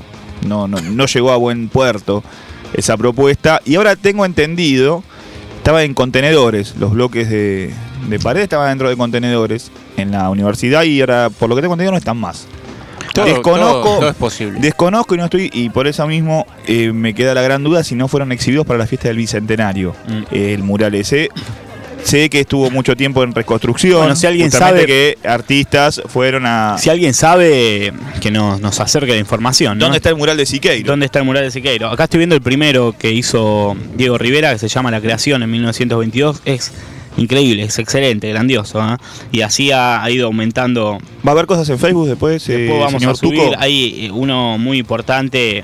no llegó a buen puerto esa propuesta. Y ahora tengo entendido, estaba en contenedores, los bloques de pared estaban dentro de contenedores en la universidad y ahora, por lo que tengo entendido, no están más. Todo es posible. Desconozco y no estoy, y por eso mismo me queda la gran duda si no fueron exhibidos para la fiesta del Bicentenario. El mural ese. Sé que estuvo mucho tiempo en reconstrucción. Bueno, si alguien justamente sabe que artistas fueron a. Si alguien sabe, que nos acerque la información, ¿no? ¿Dónde está el mural de Siqueiro? ¿Dónde está el mural de Siqueiro? Acá estoy viendo el primero que hizo Diego Rivera, que se llama La Creación, en 1922. Es increíble, es excelente, grandioso, ¿eh? Y así ha ido aumentando. ¿Va a haber cosas en Facebook después? Después vamos señor a subir. Tuco? Hay uno muy importante.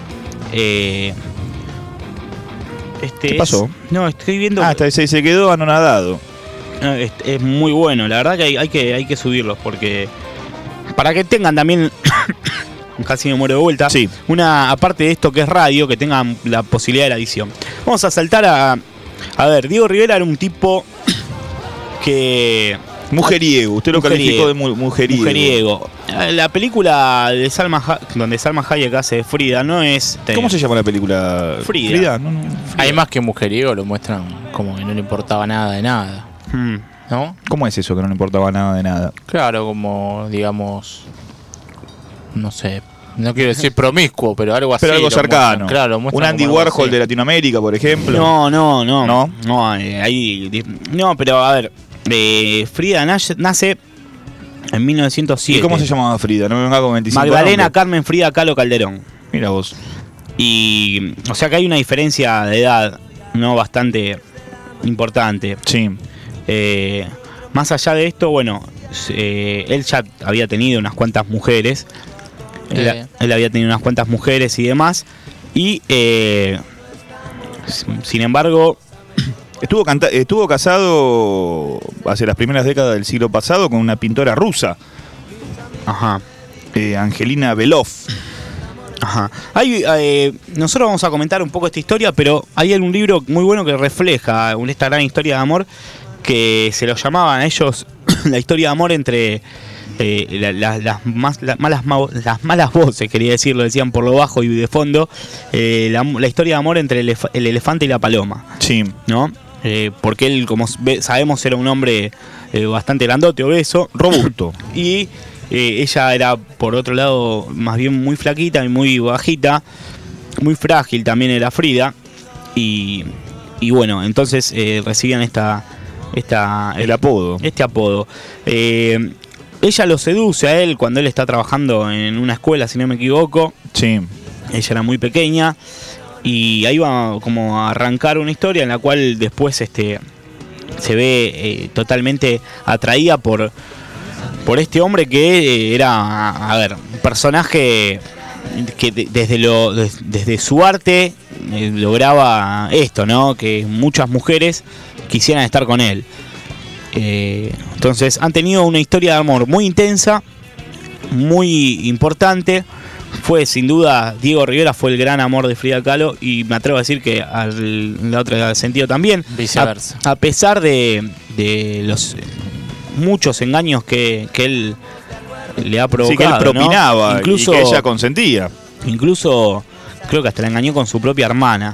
¿Qué pasó? No, estoy viendo. Se quedó anonadado. Es muy bueno, la verdad que hay que subirlos porque. Para que tengan también. Casi me muero de vuelta. Sí. Aparte de esto que es radio, que tengan la posibilidad de la edición. Vamos a saltar a ver, Diego Rivera era un tipo que. Mujeriego, usted lo calificó de mujeriego. Mujeriego. La película de donde Salma Hayek hace de Frida no es. ¿Cómo se llama la película? Frida. No. Hay más que mujeriego, lo muestran como que no le importaba nada de nada. ¿No? ¿Cómo es eso que no le importaba nada de nada? Claro, como digamos. No sé. No quiero decir promiscuo, pero algo así. Pero algo cercano. Muestran, claro, un Andy Warhol de Latinoamérica, por ejemplo. No. No, pero a ver. Frida nace en 1907. ¿Y cómo se llamaba Frida? No me venga con 25 Magdalena nombres. Carmen Frida Kahlo Calderón. Mira vos. Y. O sea que hay una diferencia de edad, ¿no? Bastante importante. Sí. Más allá de esto, bueno. Él ya había tenido unas cuantas mujeres. Él había tenido unas cuantas mujeres y demás. Y. Sin embargo. Estuvo casado hace las primeras décadas del siglo pasado con una pintora rusa. Ajá. Angelina Belov. Ajá. Nosotros vamos a comentar un poco esta historia, pero hay un libro muy bueno que refleja esta gran historia de amor que se lo llamaban a ellos la historia de amor entre las malas voces, quería decir, lo decían por lo bajo y de fondo, la historia de amor entre el elefante y la paloma. Sí. ¿No? Porque él, como sabemos, era un hombre bastante grandote, obeso, robusto. Y ella era, por otro lado, más bien muy flaquita y muy bajita, muy frágil también era Frida. Y bueno, entonces recibían el apodo. Este apodo. ella lo seduce a él cuando él está trabajando en una escuela, si no me equivoco. Sí. Ella era muy pequeña y ahí va como a arrancar una historia en la cual después se ve totalmente atraída por este hombre que era, a ver, un personaje que desde su arte lograba esto, ¿no? Que muchas mujeres quisieran estar con él. Entonces han tenido una historia de amor muy intensa, muy importante. Fue sin duda, Diego Rivera fue el gran amor de Frida Kahlo, y me atrevo a decir que en el otro sentido también. Viceversa. A pesar de los muchos engaños que él le ha provocado. Sí, que él propinaba, ¿no? Incluso, y que ella consentía. Incluso creo que hasta la engañó con su propia hermana.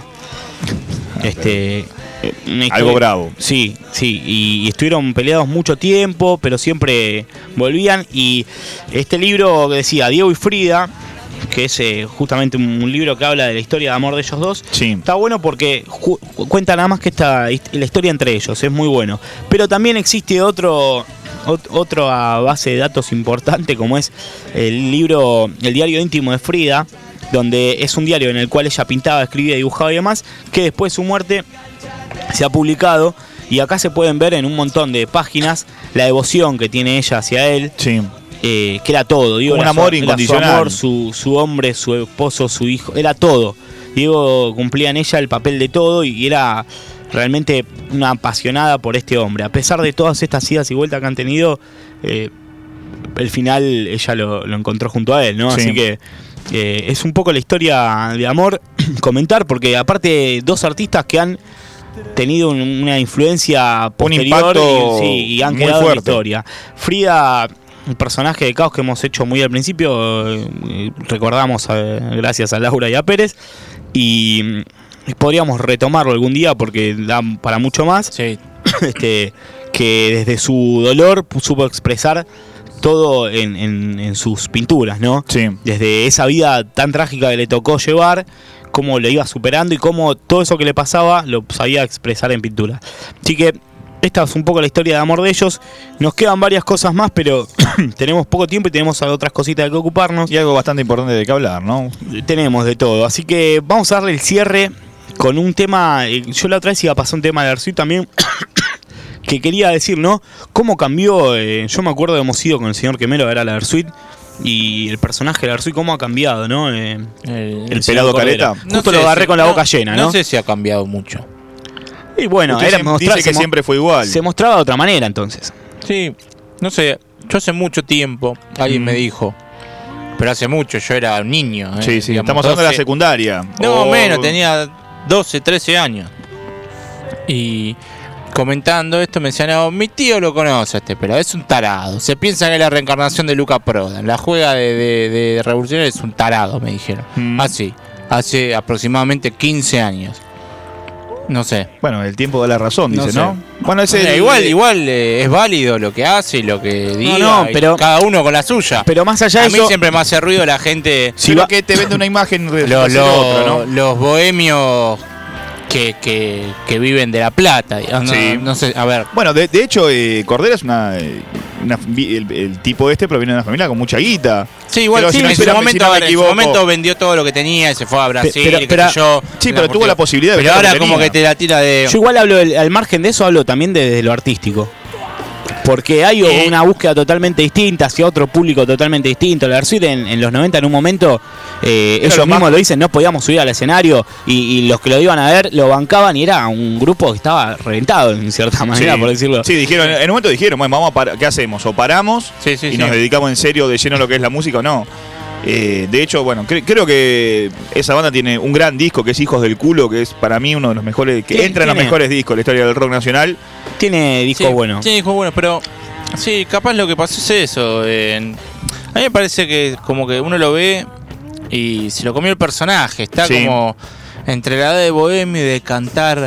Algo bravo. Sí, y estuvieron peleados mucho tiempo, pero siempre volvían. Y este libro que decía Diego y Frida, que es justamente un libro que habla de la historia de amor de ellos dos, está bueno porque cuenta nada más que la historia entre ellos, es muy bueno. Pero también existe otro a base de datos importante, como es el diario íntimo de Frida, donde es un diario en el cual ella pintaba, escribía, dibujaba y demás, que después de su muerte se ha publicado, y acá se pueden ver en un montón de páginas la devoción que tiene ella hacia él. Que era todo, Diego, un amor incondicional. Su amor, su hombre, su esposo, su hijo, era todo. Diego cumplía en ella el papel de todo y era realmente una apasionada por este hombre. A pesar de todas estas idas y vueltas que han tenido, el final ella lo encontró junto a él, ¿no? Sí. Así que es un poco la historia de amor comentar, porque aparte dos artistas que han tenido una influencia posterior, un impacto y han muy quedado fuerte. en la historia. Frida, el personaje de Caos que hemos hecho muy al principio, recordamos gracias a Laura y a Pérez, y podríamos retomarlo algún día porque da para mucho más. Sí. Que desde su dolor supo expresar todo en sus pinturas, ¿no? Sí. Desde esa vida tan trágica que le tocó llevar, cómo lo iba superando y cómo todo eso que le pasaba lo sabía expresar en pintura. Así que esta es un poco la historia de amor de ellos. Nos quedan varias cosas más, pero tenemos poco tiempo y tenemos otras cositas de que ocuparnos. Y algo bastante importante de que hablar, ¿no? Tenemos de todo. Así que vamos a darle el cierre con un tema. Yo la otra vez iba a pasar un tema de Arsuit también, que quería decir, ¿no? Cómo cambió. Yo me acuerdo que hemos ido con el señor Quemelo a ver a la Arsuit. Y el personaje de Arsuit, cómo ha cambiado, ¿no? El pelado Careta. Justo lo agarré con la boca llena, ¿no? No sé si ha cambiado mucho. Y bueno, dice que siempre fue igual. Se mostraba de otra manera entonces. Sí, no sé. Yo hace mucho tiempo, alguien me dijo, pero hace mucho, yo era un niño. Sí, digamos, estamos hablando de la secundaria. No, menos, tenía 12, 13 años. Y comentando esto me decían, no, mi tío lo conoce pero es un tarado. Se piensa que es la reencarnación de Luca Prodan. La juega de Revolucionario es un tarado, me dijeron. Así, hace aproximadamente 15 años. No sé. Bueno, el tiempo da la razón, dice, sé. ¿no? Bueno, igual es válido lo que hace y lo que diga. No, pero cada uno con la suya. Pero más allá de eso, a mí siempre me hace ruido la gente. Si va, que te vende una imagen los bohemios que viven de La Plata. Sí. No sé, a ver. Bueno, de hecho, Cordera es el tipo proviene de una familia con mucha guita. Sí, igual pero en su momento vendió todo lo que tenía y se fue a Brasil. Pero tuvo la posibilidad de. Pero ahora como que te la tira de. Yo igual hablo, al margen de eso, hablo también de lo artístico. Porque hay una búsqueda totalmente distinta hacia otro público totalmente distinto. La Arsuit en los 90 en un momento, ellos mismos lo dicen, no podíamos subir al escenario y los que lo iban a ver lo bancaban y era un grupo que estaba reventado en cierta manera, por decirlo. Sí, en un momento dijeron, bueno, vamos a ¿qué hacemos? ¿O paramos y nos dedicamos en serio de lleno a lo que es la música o no? De hecho, bueno, creo que esa banda tiene un gran disco que es Hijos del Culo, que es para mí uno de los mejores, que entra en los mejores discos de la historia del rock nacional. Tiene discos buenos. Tiene discos buenos, pero sí, capaz lo que pasó es eso. A mí me parece que como que uno lo ve y se lo comió el personaje. Está como entre la edad de bohemio y de cantar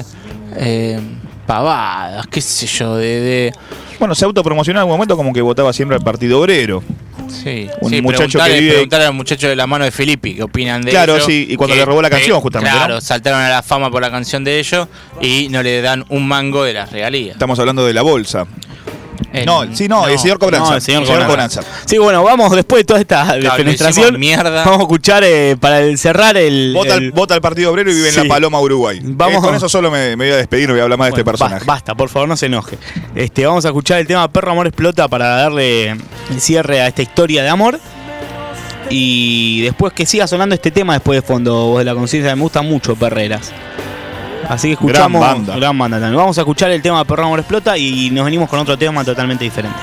pavadas, qué sé yo, Bueno, se autopromocionó en algún momento como que votaba siempre al Partido Obrero. Sí, un muchacho que vive. Preguntar al muchacho de la mano de Filippi qué opinan de claro, ellos. Claro, sí, y cuando le robó la canción, justamente. Claro, ¿no? Saltaron a la fama por la canción de ellos y no le dan un mango de las regalías. Estamos hablando de La Bolsa. El señor Cobranza. No, el señor Cobranza. Cobranza. Sí, bueno, vamos después de toda esta defenestración. Mierda. Vamos a escuchar para cerrar el. Vota el Partido Obrero y vive en La Paloma, Uruguay. Con eso solo me voy a despedir, no voy a hablar más de este personaje. Basta, por favor, no se enoje. Vamos a escuchar el tema Perro Amor Explota para darle el cierre a esta historia de amor. Y después que siga sonando este tema después de fondo, Voz de la Conciencia, me gusta mucho Perreras. Así que escuchamos. Gran banda también. Vamos a escuchar el tema Perro Amor Explota y nos venimos con otro tema totalmente diferente.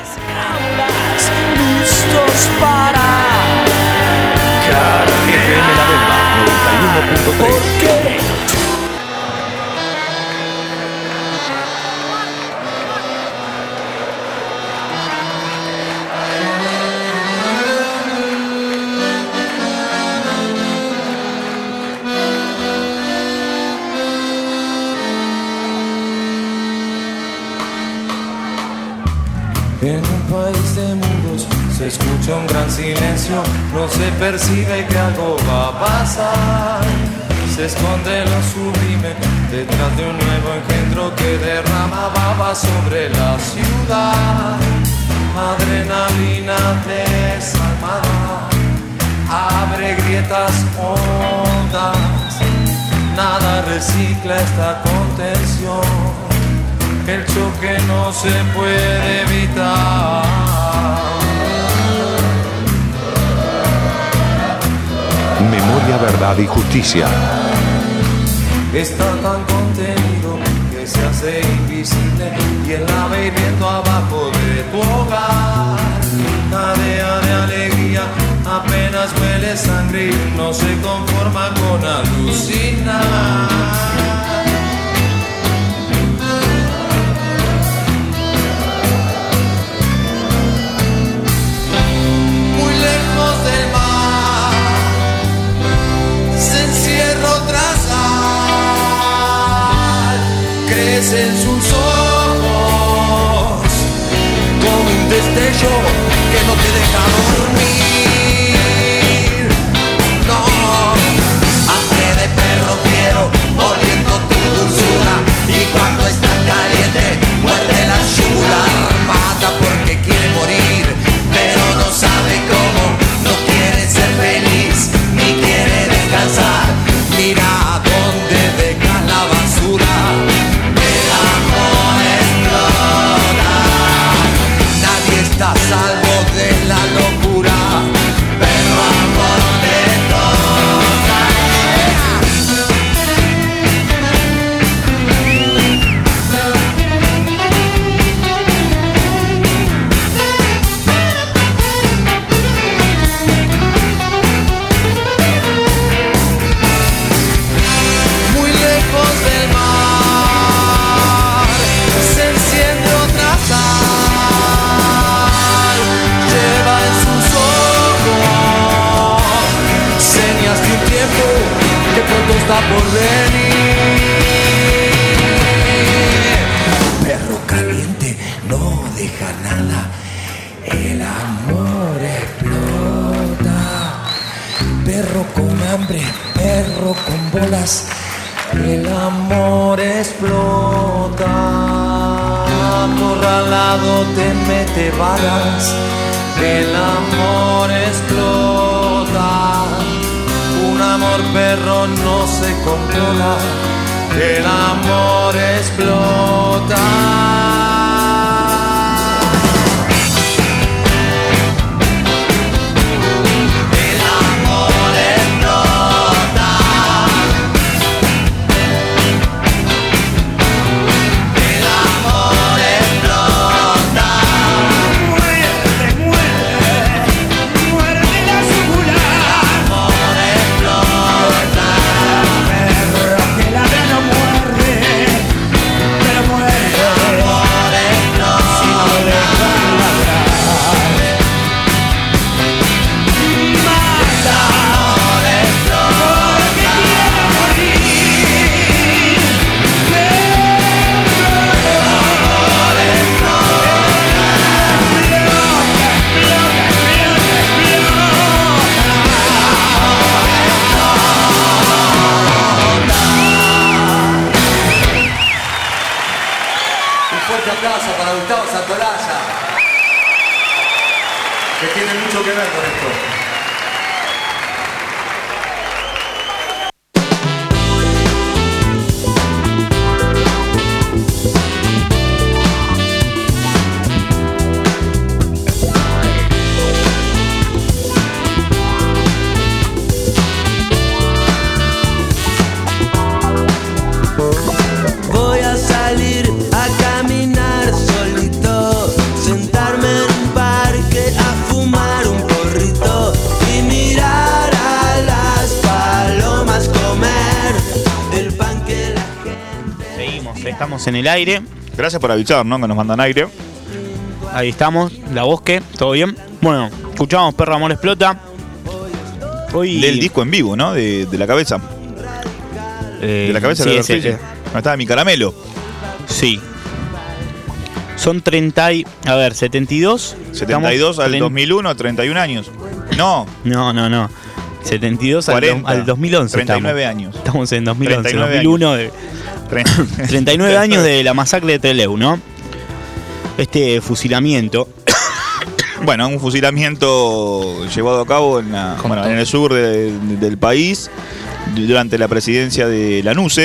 Listos para FM La Bemba 91.3. ¿Por qué? En un país de mudos se escucha un gran silencio, no se percibe que algo va a pasar. Se esconde lo sublime detrás de un nuevo engendro que derrama baba sobre la ciudad. Adrenalina desalmada abre grietas hondas, nada recicla esta contención. El choque no se puede evitar. Memoria, verdad y justicia. Está tan contenido que se hace invisible y él la ve hirviendo abajo de tu hogar. Jadea de alegría, apenas huele sangre y no se conforma con alucinar. Del mar se encierra otra sal, crece en sus ojos como un destello que no te deja dormir. No, hambre de perro quiero, oliendo tu dulzura, y cuando está caliente muerde la yugular. Mata porque quiere morir, pero no sabe cómo. Ser feliz, ni quiere descansar. Mira dónde deja la basura. El amor explota. Nadie está a salvo de la locura. Pero amor que pronto está por venir. Perro caliente no deja nada, el amor explota. Perro con hambre, perro con bolas, el amor explota. Acorralado te mete balas, el amor explota. Un amor perro no se controla, el amor explota. aplauso para Gustavo Santolaya. que ver con esto. Voy a salir a caminar solito, sentarme en un parque a fumar un porrito y mirar a las palomas comer el pan que la gente... Seguimos, estamos en el aire. Gracias por avisar, ¿no? Que nos mandan aire. Ahí estamos, la Bosque, ¿todo bien? Bueno, escuchamos Perro Amor Explota. Hoy... Del disco en vivo, ¿no? De la cabeza. De la cabeza sí, de la ese. Ortega. ¿No estaba mi caramelo? Sí. Son 72. 72 al 2001, 31 años. No. No. 72 al 2011. 39 años. Estamos en 2011. 39 2001 39 años de la masacre de Trelew, ¿no? Este fusilamiento. Bueno, un fusilamiento llevado a cabo en el sur del país durante la presidencia de Lanusse.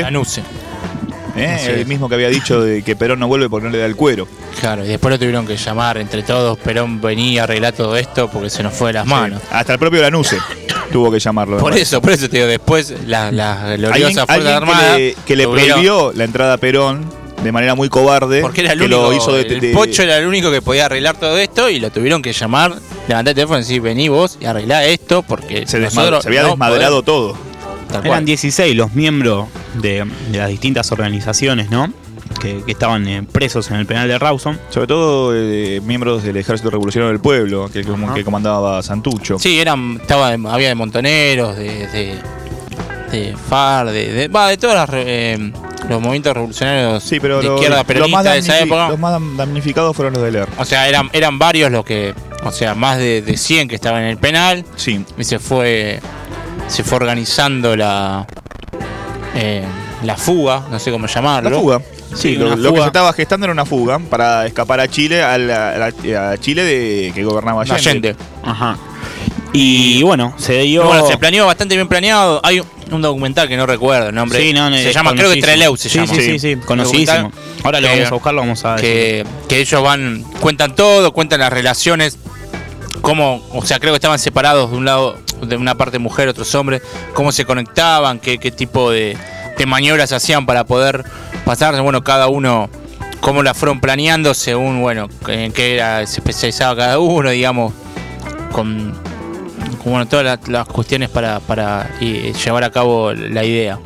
El mismo que había dicho de que Perón no vuelve porque no le da el cuero. Claro, y después lo tuvieron que llamar entre todos. Perón venía a arreglar todo esto porque se nos fue de las manos. Hasta el propio Lanusse tuvo que llamarlo. Por eso te digo, después la gloriosa Fuerza Armada que le prohibió la entrada a Perón de manera muy cobarde. Porque era el que único, lo hizo el Pocho era el único que podía arreglar todo esto y lo tuvieron que llamar, levantar el teléfono y decir, vení vos y arreglá esto porque se había desmadrado todo. Eran 16 los miembros de las distintas organizaciones, ¿no? Que estaban presos en el penal de Rawson. Sobre todo miembros del Ejército Revolucionario del Pueblo, que comandaba Santucho. Sí, había de montoneros, de FARC, de todos los movimientos revolucionarios de izquierda peronista de esa época. Los más damnificados fueron los del ER. O sea, eran varios los que, o sea, más de 100 que estaban en el penal. Sí. Y se fue organizando la fuga, no sé cómo llamarlo. La fuga. Sí, lo que se estaba gestando era una fuga para escapar a Chile, a Chile que gobernaba Allende. Ajá. Y bueno, se planeó bastante bien planeado. Hay un documental que no recuerdo el nombre. Sí, se llama, creo que Trelew se llama. Sí, conocidísimo. Ahora lo vamos a buscar, lo vamos a decir. Que ellos cuentan todo, cuentan las relaciones, cómo, o sea, creo que estaban separados de un lado, de una parte mujer, otros hombres, cómo se conectaban, qué tipo de maniobras hacían para poder pasarse, bueno, cada uno, cómo la fueron planeando según, bueno, en qué se especializaba cada uno, digamos, con bueno, todas las cuestiones para llevar a cabo la idea.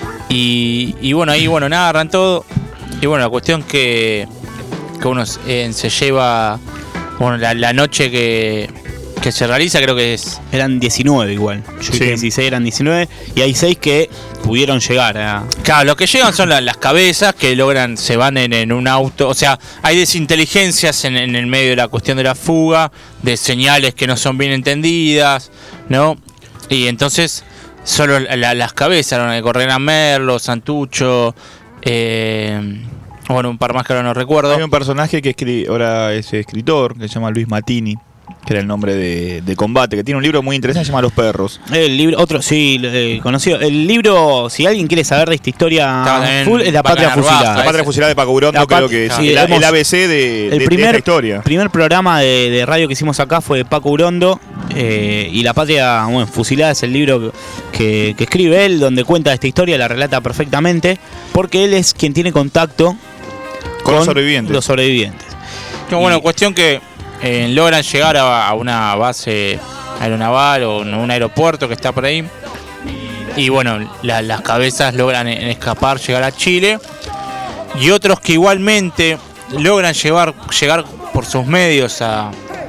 Y bueno, ahí narran todo. Y bueno, la cuestión que uno se lleva, bueno, la noche que se realiza, creo que eran 19 igual. Yo dije 16, eran 19. Y hay 6 que pudieron llegar a... Claro, los que llegan son las cabezas que se van en un auto. O sea, hay desinteligencias en el medio de la cuestión de la fuga, de señales que no son bien entendidas, ¿no? Y entonces solo las cabezas, ¿no? Correran Merlo, Santucho, bueno, un par más que ahora no recuerdo. Hay un personaje que ahora es escritor, que se llama Luis Matini, que era el nombre de combate, que tiene un libro muy interesante, se llama Los Perros. El libro, otro, sí, conocido. El libro, si alguien quiere saber de esta historia full, es La Patria Fusilada. La Patria Fusilada de Paco Burondo, creo que es el ABC de esta historia. El primer programa de radio que hicimos acá fue de Paco Burondo, y La Patria Fusilada es el libro que escribe él, donde cuenta esta historia, la relata perfectamente, porque él es quien tiene contacto con los sobrevivientes. Bueno, cuestión que logran llegar a una base aeronaval o un aeropuerto que está por ahí. Y bueno, las cabezas logran escapar, llegar a Chile. Y otros que igualmente logran llegar por sus medios al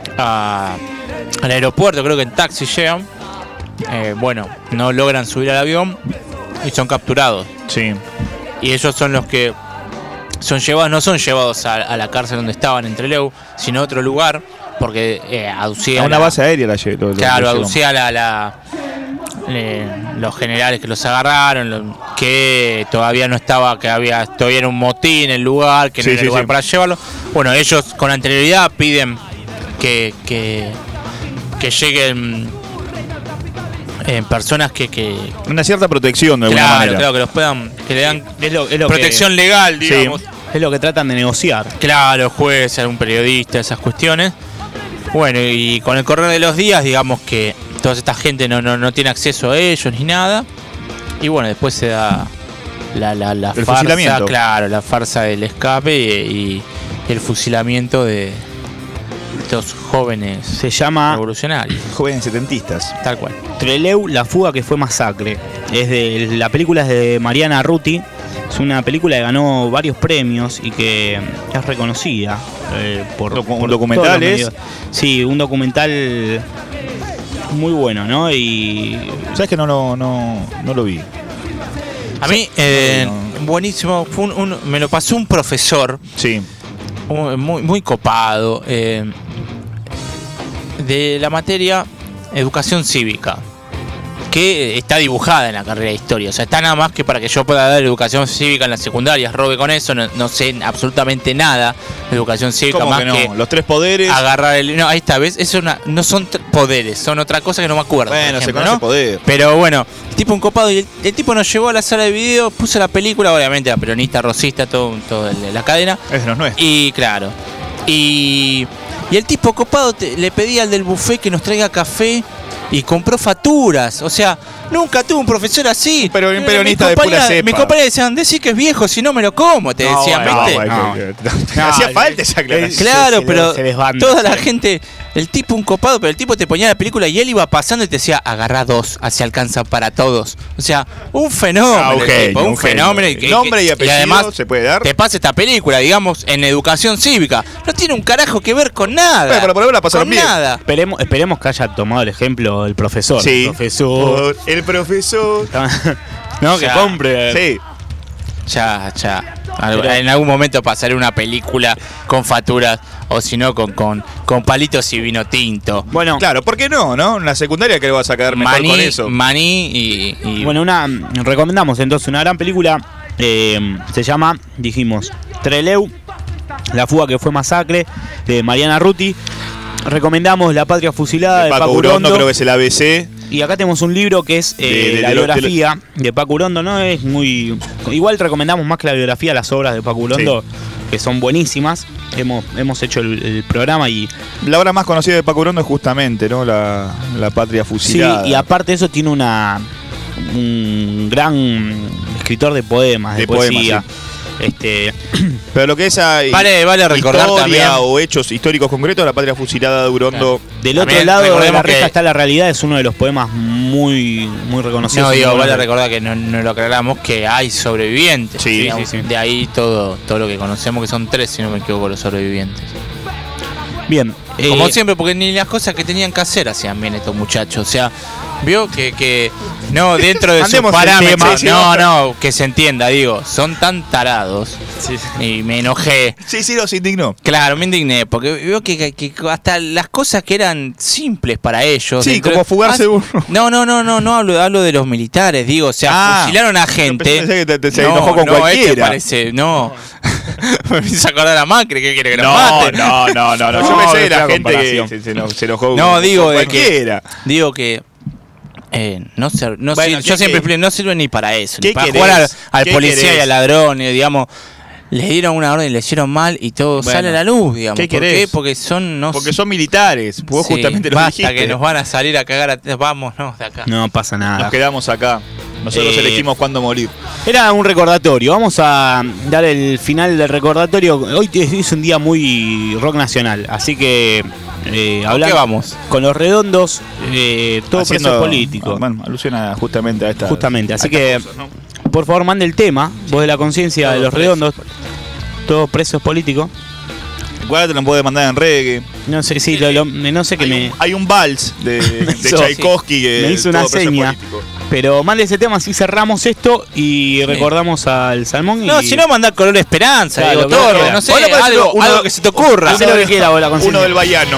aeropuerto, creo que en taxi llegan. Bueno, no logran subir al avión y son capturados. Sí. Y ellos son los que no son llevados a la cárcel donde estaban en Trelew, sino a otro lugar, porque aducía a una base aérea claro, aducía los generales que los agarraron, que todavía no estaba, todavía era un motín en el lugar, que no era el lugar para llevarlo. Bueno, ellos con anterioridad piden que que lleguen personas que una cierta protección de alguna manera. Claro, que los puedan, que le dan Es lo protección legal, digamos. Sí, es lo que tratan de negociar. Claro, juez, algún periodista, esas cuestiones. Bueno, y con el correr de los días, digamos que toda esta gente no tiene acceso a ellos ni nada. Y bueno, después se da la el farsa, fusilamiento. claro, la farsa del escape y el fusilamiento de estos jóvenes Se llama revolucionarios. Jóvenes setentistas. Tal cual. Trelew, la fuga que fue masacre. La película es de Mariana Ruti. Es una película que ganó varios premios y que es reconocida por ¿Un documental todos los es? medios. Sí, un documental muy bueno, ¿no? Y ¿Sabes que no lo vi? A mí, buenísimo. Me lo pasó un profesor. Sí. Muy, muy copado. De la materia Educación Cívica. Que está dibujada en la carrera de historia. O sea, está nada más que para que yo pueda dar educación cívica en las secundarias. Robe con eso, no sé absolutamente nada de educación cívica. ¿Cómo más que no? que Los 3 poderes. agarrar el. No, ahí está, ¿ves? Eso no son poderes, son otra cosa que no me acuerdo. Bueno, por se ejemplo, conoce ¿no? poder. Pero bueno, el tipo un copado. Y el tipo nos llevó a la sala de video, puso la película, obviamente, la peronista, rosista, todo la cadena. Es no es. Y claro. Y el tipo copado le pedía al del buffet que nos traiga café y compró facturas. O sea, nunca tuve un profesor así. Pero un peronista de pura cepa. Mis compañeros decían, decís que es viejo, si no me lo como, te decían, ¿viste? Hacía falta esa aclaración. Claro, pero se desbanda, toda la gente, el tipo un copado, pero el tipo te ponía la película y él iba pasando y te decía, agarrá 2, así alcanza para todos. O sea, un fenómeno, un fenómeno. Nombre y apellido además se puede dar. te pasa esta película, digamos, en educación cívica. No tiene un carajo que ver con nada. Bueno, pero por lo menos la pasaron con bien. nada. esperemos que haya tomado el ejemplo el profesor. Sí. El El profesor. No, O sea, que compre. Sí. Ya. En algún momento pasaré una película con facturas o si no con palitos y vino tinto. Bueno, Claro, ¿por qué no? En la secundaria que le vas a quedar mejor con eso. Maní y bueno, recomendamos entonces una gran película. Se llama, dijimos, Trelew, la fuga que fue masacre, de Mariana Ruti. Recomendamos La Patria Fusilada de Paco Urondo. Creo que es el ABC. Y acá tenemos un libro que es la biografía de Paco Urondo. No es muy. Igual recomendamos más que la biografía las obras de Paco Urondo, que son buenísimas. Hemos hecho el programa y. La obra más conocida de Paco Urondo es justamente, ¿no? La Patria Fusilada. Sí, y aparte de eso tiene un gran escritor de poemas, de poesía. Poemas, sí. Pero lo que es vale recordar historia también o hechos históricos concretos, La Patria Fusilada de Urondo. Del otro También lado de la recordemos reja que- está La Realidad, es uno de los poemas muy reconocidos. No, digo, Muy vale buenos. recordar que no lo aclaramos, que hay sobrevivientes. Sí, digamos. sí. De ahí todo lo que conocemos, que son 3, si no me equivoco, los sobrevivientes. Bien. Como siempre, porque ni las cosas que tenían que hacer hacían bien estos muchachos. O sea, vio que no, dentro de sus Andemos el parámetros, tema, sí, no, que se entienda, digo, son tan tarados. Y me enojé. Sí, los indignó. Claro, me indigné, porque veo que hasta las cosas que eran simples para ellos. Sí, como fugarse uno. No, hablo de los militares, digo, o sea, fusilaron a gente. Pensé que se enojó con cualquiera. Parece, me hice acordar a Macri, ¿qué quiere que nos maten? No. Yo pensé de la gente que se enojó No, digo con de cualquiera. Digo que no Bueno, yo siempre explico, no sirve ni para eso, ni ¿Qué para querés? jugar al ¿Qué policía querés? y al ladrón, y, digamos, les dieron una orden y le hicieron mal y todo Bueno, sale a la luz, digamos. ¿qué ¿Por querés? qué? Porque son militares. Vos Sí, justamente lo basta dijiste. que nos van a salir a cagar vámonos de acá. No pasa nada. Nos quedamos acá. Nosotros elegimos cuándo morir. Era un recordatorio. Vamos a dar el final del recordatorio. Hoy es un día muy rock nacional, así que hablando vamos? con Los Redondos, todo preso político. Bueno, alusiona justamente a esta. Así que, por favor, mande el tema, Voz de la Conciencia de Los Redondos, todos presos políticos. Igual te lo puede mandar en reggae. No sé, sí, no sé qué Hay un vals de Tchaikovsky que me hizo una todo preso seña. político. Pero mande ese tema, así cerramos esto y recordamos al Salmón. No, si no, mandar Color Esperanza, Claro, digo, lo que todo, quiera. no sé, Bueno, parece algo que se te ocurra. Hace lo que quiera, Voz de la Conciencia. Uno del Bahiano.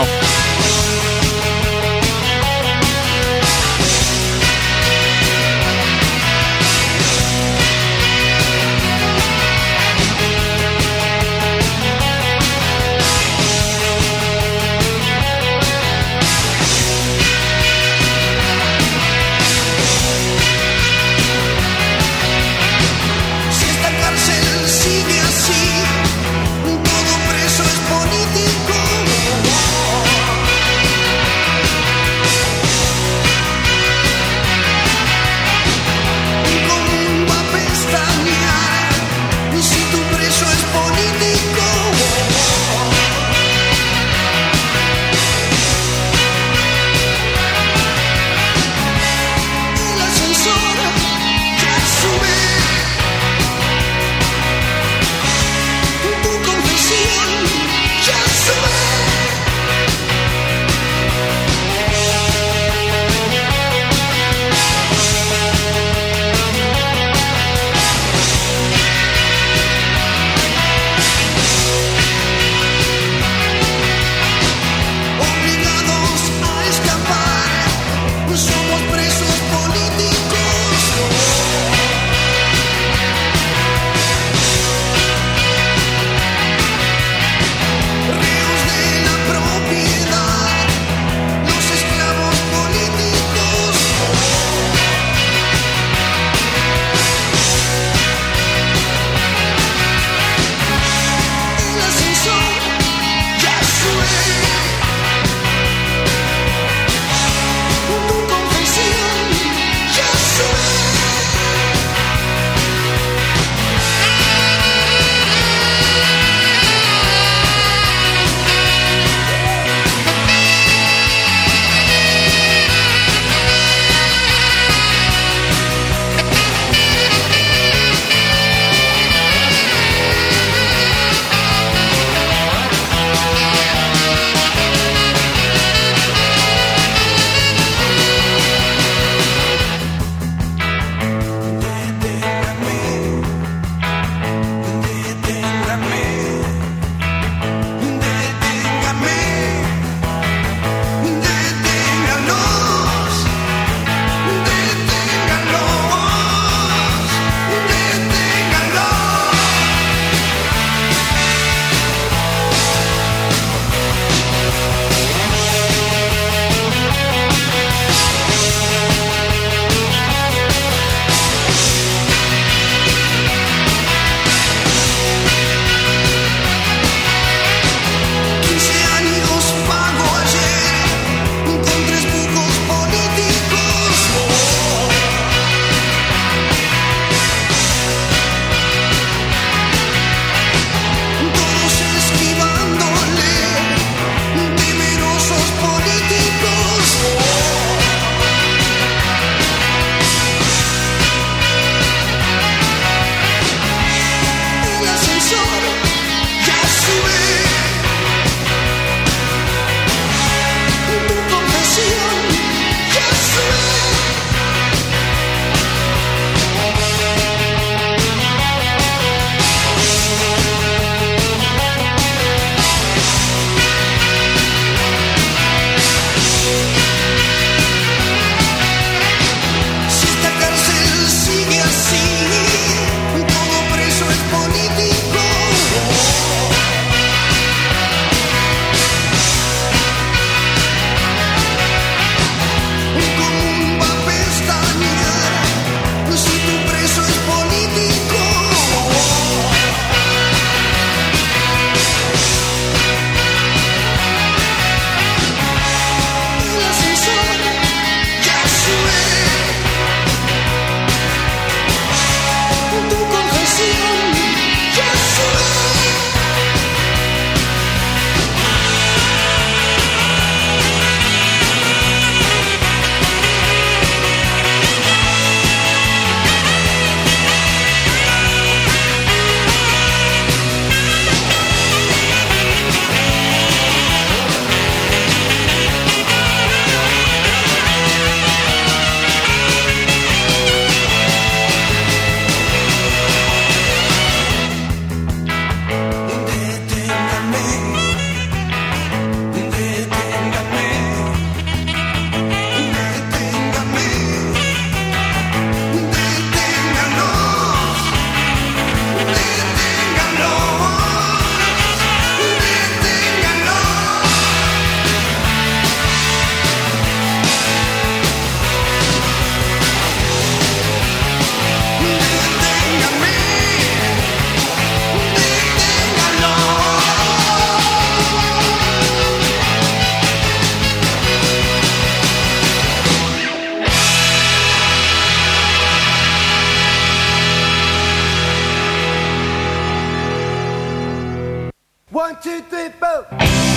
2, 3, 4.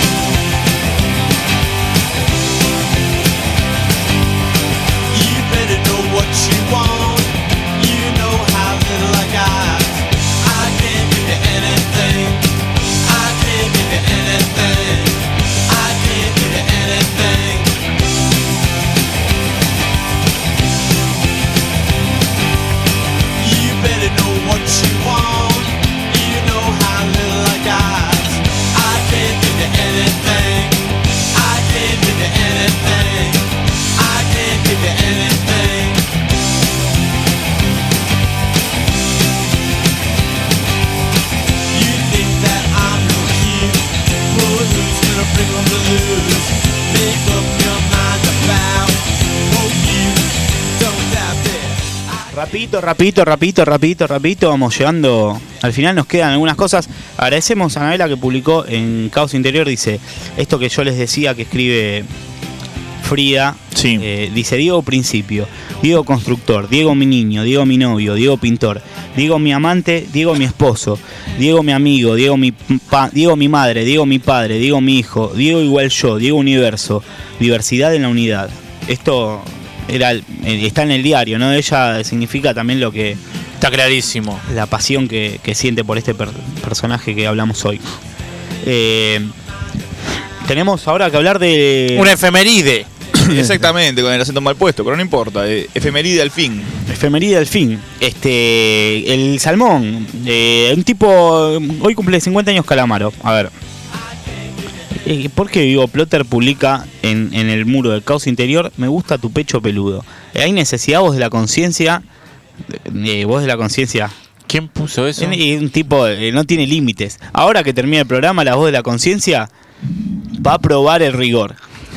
You better know what you want. You know how little I got. I can't give you anything. I can't give you anything. I can't give you anything. You better know what you want. You know how little I got. I can't give you anything. I can't give you anything. I can't give you anything. You think that I'm no kid, but who's gonna bring on the lose? Make up your mind about. Hope you don't doubt it. Rapidito, vamos llegando. Al final nos quedan algunas cosas. Agradecemos a Anabela que publicó en Caos Interior, dice, esto que yo les decía que escribe Frida, dice Diego Principio, Diego Constructor, Diego mi niño, Diego mi novio, Diego Pintor, Diego mi amante, Diego mi esposo, Diego mi amigo, Diego mi madre, Diego mi padre, Diego mi hijo, Diego igual yo, Diego universo, diversidad en la unidad. Esto está en el diario, ¿no? Ella significa también lo que... Está clarísimo. La pasión que siente por este personaje que hablamos hoy. Tenemos ahora que hablar de... Una efeméride. Exactamente, con el acento mal puesto, pero no importa. Efeméride al fin. Efeméride al fin. El Salmón. Un tipo... Hoy cumple 50 años Calamaro. A ver. ¿Por qué Vivo Plotter publica en el muro del Caos Interior, me gusta tu pecho peludo? ¿Hay necesidad voz de la conciencia? Voz de la conciencia. ¿Quién puso eso? Un tipo no tiene límites. Ahora que termina el programa, la voz de la conciencia va a probar el rigor.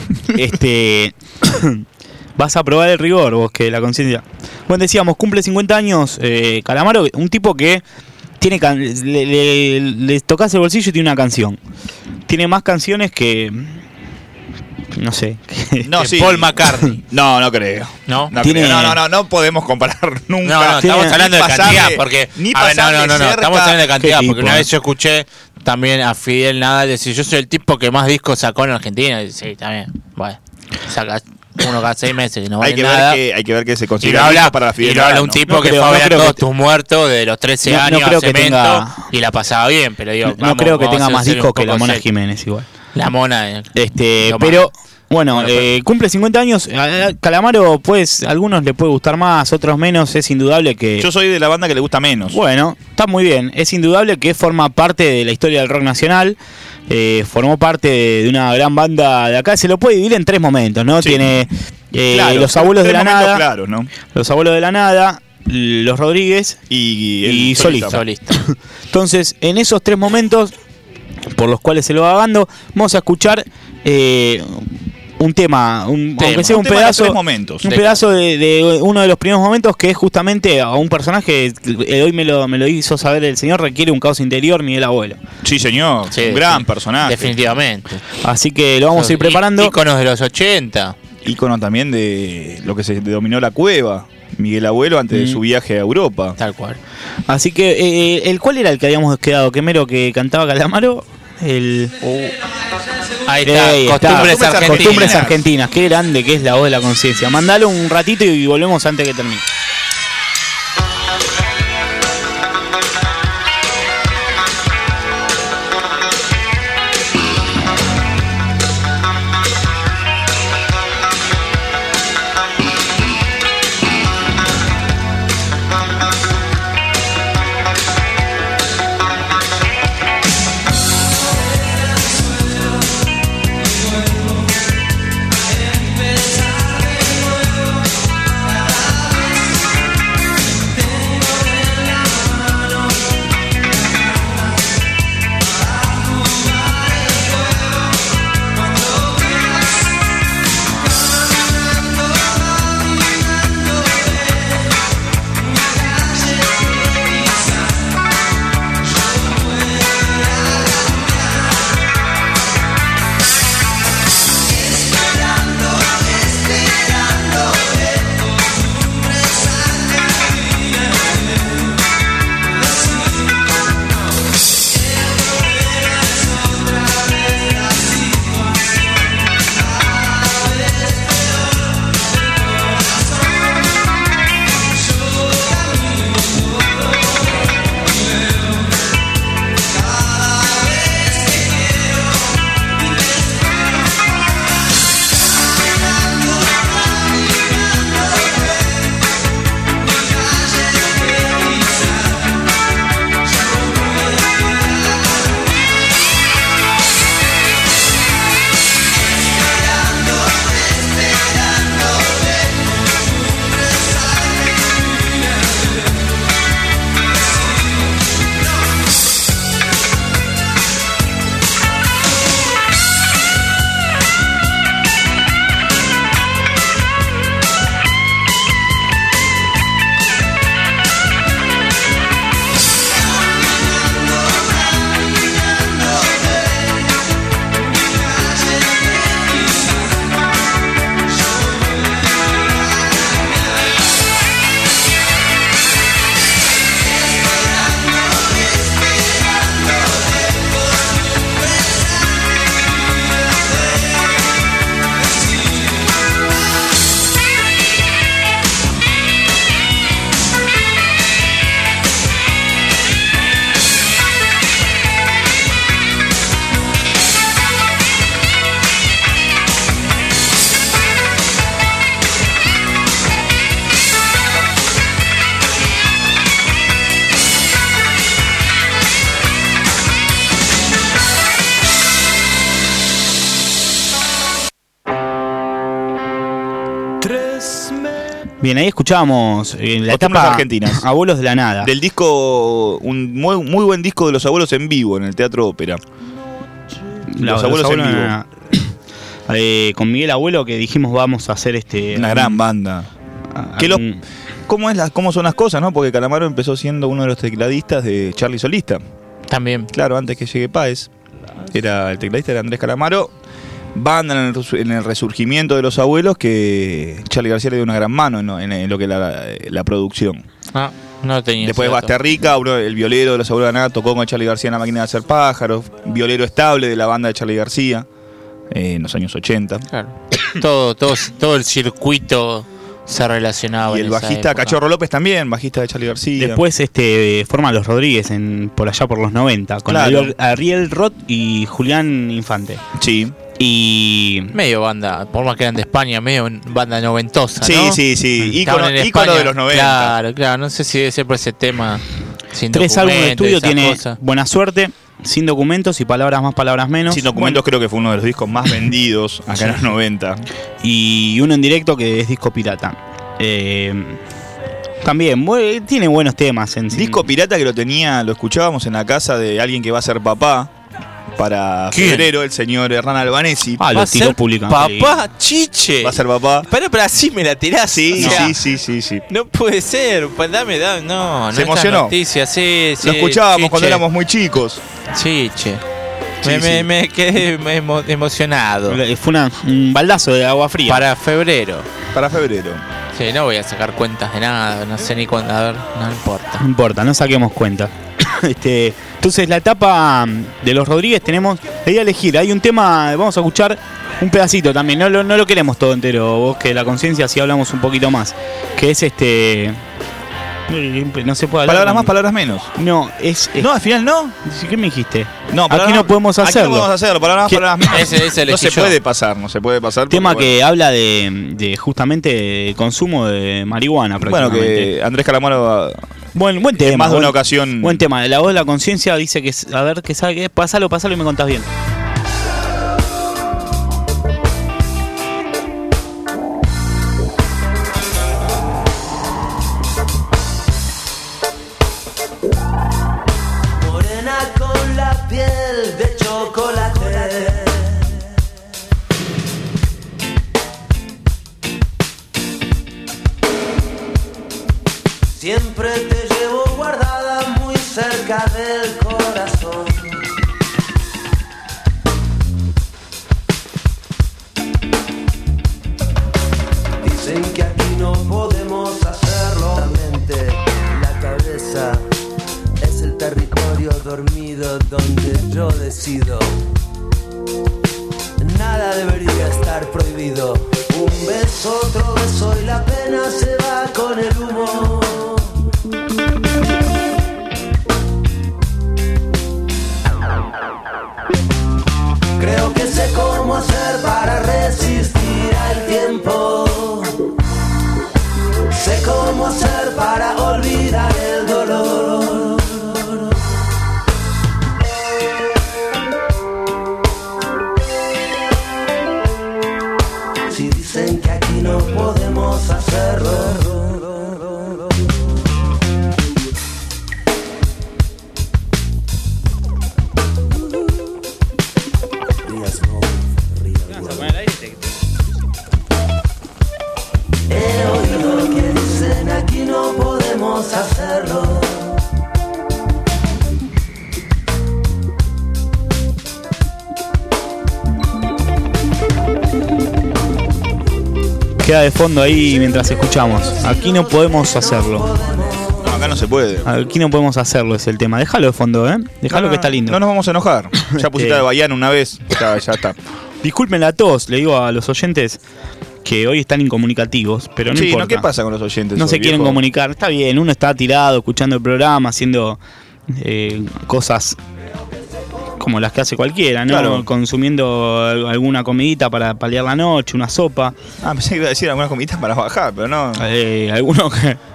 Vas a probar el rigor, vos que la conciencia. Bueno, decíamos, cumple 50 años Calamaro, un tipo que tiene le tocas el bolsillo y tiene una canción. Tiene más canciones que... No sé. No, sí. Paul McCartney. No creo. No, no podemos comparar nunca. No, estamos hablando de cantidad, porque... estamos hablando de cantidad, porque una vez yo escuché también a Fidel Nadal decir, yo soy el tipo que más discos sacó en Argentina. Y sí, también, bueno, saca uno cada 6 meses, no vale nada. Hay que ver que se considera para la Fidel. Y lo habla un tipo que fue a ver a todos tus muertos de los 13 años a Cemento y la pasaba bien, pero digo, no creo que tenga más discos que la Mona Jiménez igual. La Mona. Pero... Bueno, cumple 50 años. Calamaro, pues, a algunos le puede gustar más, otros menos. Es indudable que... Yo soy de la banda que le gusta menos. Bueno, está muy bien. Es indudable que forma parte de la historia del rock nacional. Formó parte de una gran banda de acá. Se lo puede dividir en 3 momentos, ¿no? Sí. Tiene Los Abuelos de la Nada. Claro, ¿no? Los Abuelos de la Nada, Los Rodríguez y Solista. Entonces, en esos 3 momentos por los cuales se lo va dando, vamos a escuchar... un tema, aunque sea un pedazo de uno de los primeros momentos, que es justamente a un personaje que hoy me lo hizo saber el señor, requiere un Caos Interior, Miguel Abuelo. Sí, señor, un gran personaje. Definitivamente. Así que lo vamos a ir preparando. Íconos de los 80. Ícono también de lo que se denominó la cueva. Miguel Abuelo antes de su viaje a Europa. Tal cual. Así que, ¿cuál era el que habíamos quedado? ¿Qué mero que cantaba Calamaro? Ahí está, Costumbres Argentinas. Qué grande que es la voz de la conciencia. Mandalo un ratito y volvemos antes que termine. Bien, ahí escuchábamos la etapa argentinas. Abuelos de la Nada. Del disco, un muy buen disco de Los Abuelos en vivo en el Teatro Ópera. Los Abuelos en vivo. Con Miguel Abuelo, que dijimos vamos a hacer una gran banda. ¿Cómo son las cosas, no? Porque Calamaro empezó siendo uno de los tecladistas de Charly Solista. También. Claro, antes que llegue Páez. El tecladista era Andrés Calamaro. Banda en el resurgimiento de Los Abuelos, que Charly García le dio una gran mano en lo que es la producción. No tenía. Después de Basterrica, el violero de Los Abuelos de la Nada tocó con Charly García en La Máquina de Hacer Pájaros, violero estable de la banda de Charly García en los años 80. Claro. todo el circuito se relacionaba. Y el bajista Cachorro López también, bajista de Charly García. Después forma Los Rodríguez por allá por los 90, con Ariel Roth y Julián Infante. Sí. Y medio banda, por más que eran de España, medio banda noventosa, ¿no? Sí. Ícono de los 90. Claro, no sé si debe ser por ese tema. Sin 3 álbumes de estudio, tiene Buena Suerte, Sin Documentos y Palabras Más, Palabras Menos. Sin Documentos creo que fue uno de los discos más vendidos acá en los 90. Y uno en directo que es Disco Pirata. También tiene buenos temas. Disco Pirata que lo escuchábamos en la casa de alguien que va a ser papá. Para febrero, el señor Hernán Albanesi. Lo tiró públicamente. Papá, chiche. Va a ser papá. Pero así me la tirás. Sí. No puede ser. Dame. No. Se emocionó. Noticia, sí. Lo escuchábamos cuando éramos muy chicos. Chiche. Me quedé emocionado. Fue un baldazo de agua fría. Para febrero. Sí, no voy a sacar cuentas de nada. No sé ni cuándo. A ver, no importa. No importa, no saquemos cuentas. Entonces la etapa de Los Rodríguez tenemos ahí a elegir. Hay un tema, vamos a escuchar un pedacito también, no lo queremos todo entero, vos que la conciencia sí hablamos un poquito más, que es no se puede hablar. Palabras más, palabras menos. No, no, al final no. ¿Qué me dijiste? No, aquí no podemos hacerlo. Aquí no podemos hacerlo, palabras más, palabras menos. Ese no se puede pasar. Tema que habla de justamente el consumo de marihuana prácticamente. Bueno, que Andrés Calamaro buen tema. Más de una ocasión. Buen tema. La voz de la conciencia dice que, a ver, que sabe que pásalo y me contás bien. Morena con la piel de chocolate. Siempre te llevo guardada muy cerca del corazón. Dicen que aquí no podemos hacerlo. La mente, la cabeza, es el territorio dormido donde yo decido. Nada debería estar prohibido. Un beso, otro beso y la pena se va con el humo. Creo que sé cómo hacer para resistir al tiempo. Sé cómo hacer para olvidar el dolor. Si dicen que aquí no podemos hacerlo. He oído que dicen aquí no podemos hacerlo. Queda de fondo ahí mientras escuchamos. Aquí no podemos hacerlo. No, acá no se puede. Aquí no podemos hacerlo, es el tema. Déjalo de fondo, Déjalo que está lindo. No nos vamos a enojar. Ya pusiste de Bahiano una vez. Ya está. Disculpen a todos, le digo a los oyentes que hoy están incomunicativos, pero no importa. ¿Qué pasa con los oyentes? No se quieren comunicar. Está bien, uno está tirado escuchando el programa, haciendo cosas como las que hace cualquiera, ¿no? Claro. Consumiendo alguna comidita para paliar la noche, una sopa. Pensé que iba a decir algunas comiditas para bajar, pero no.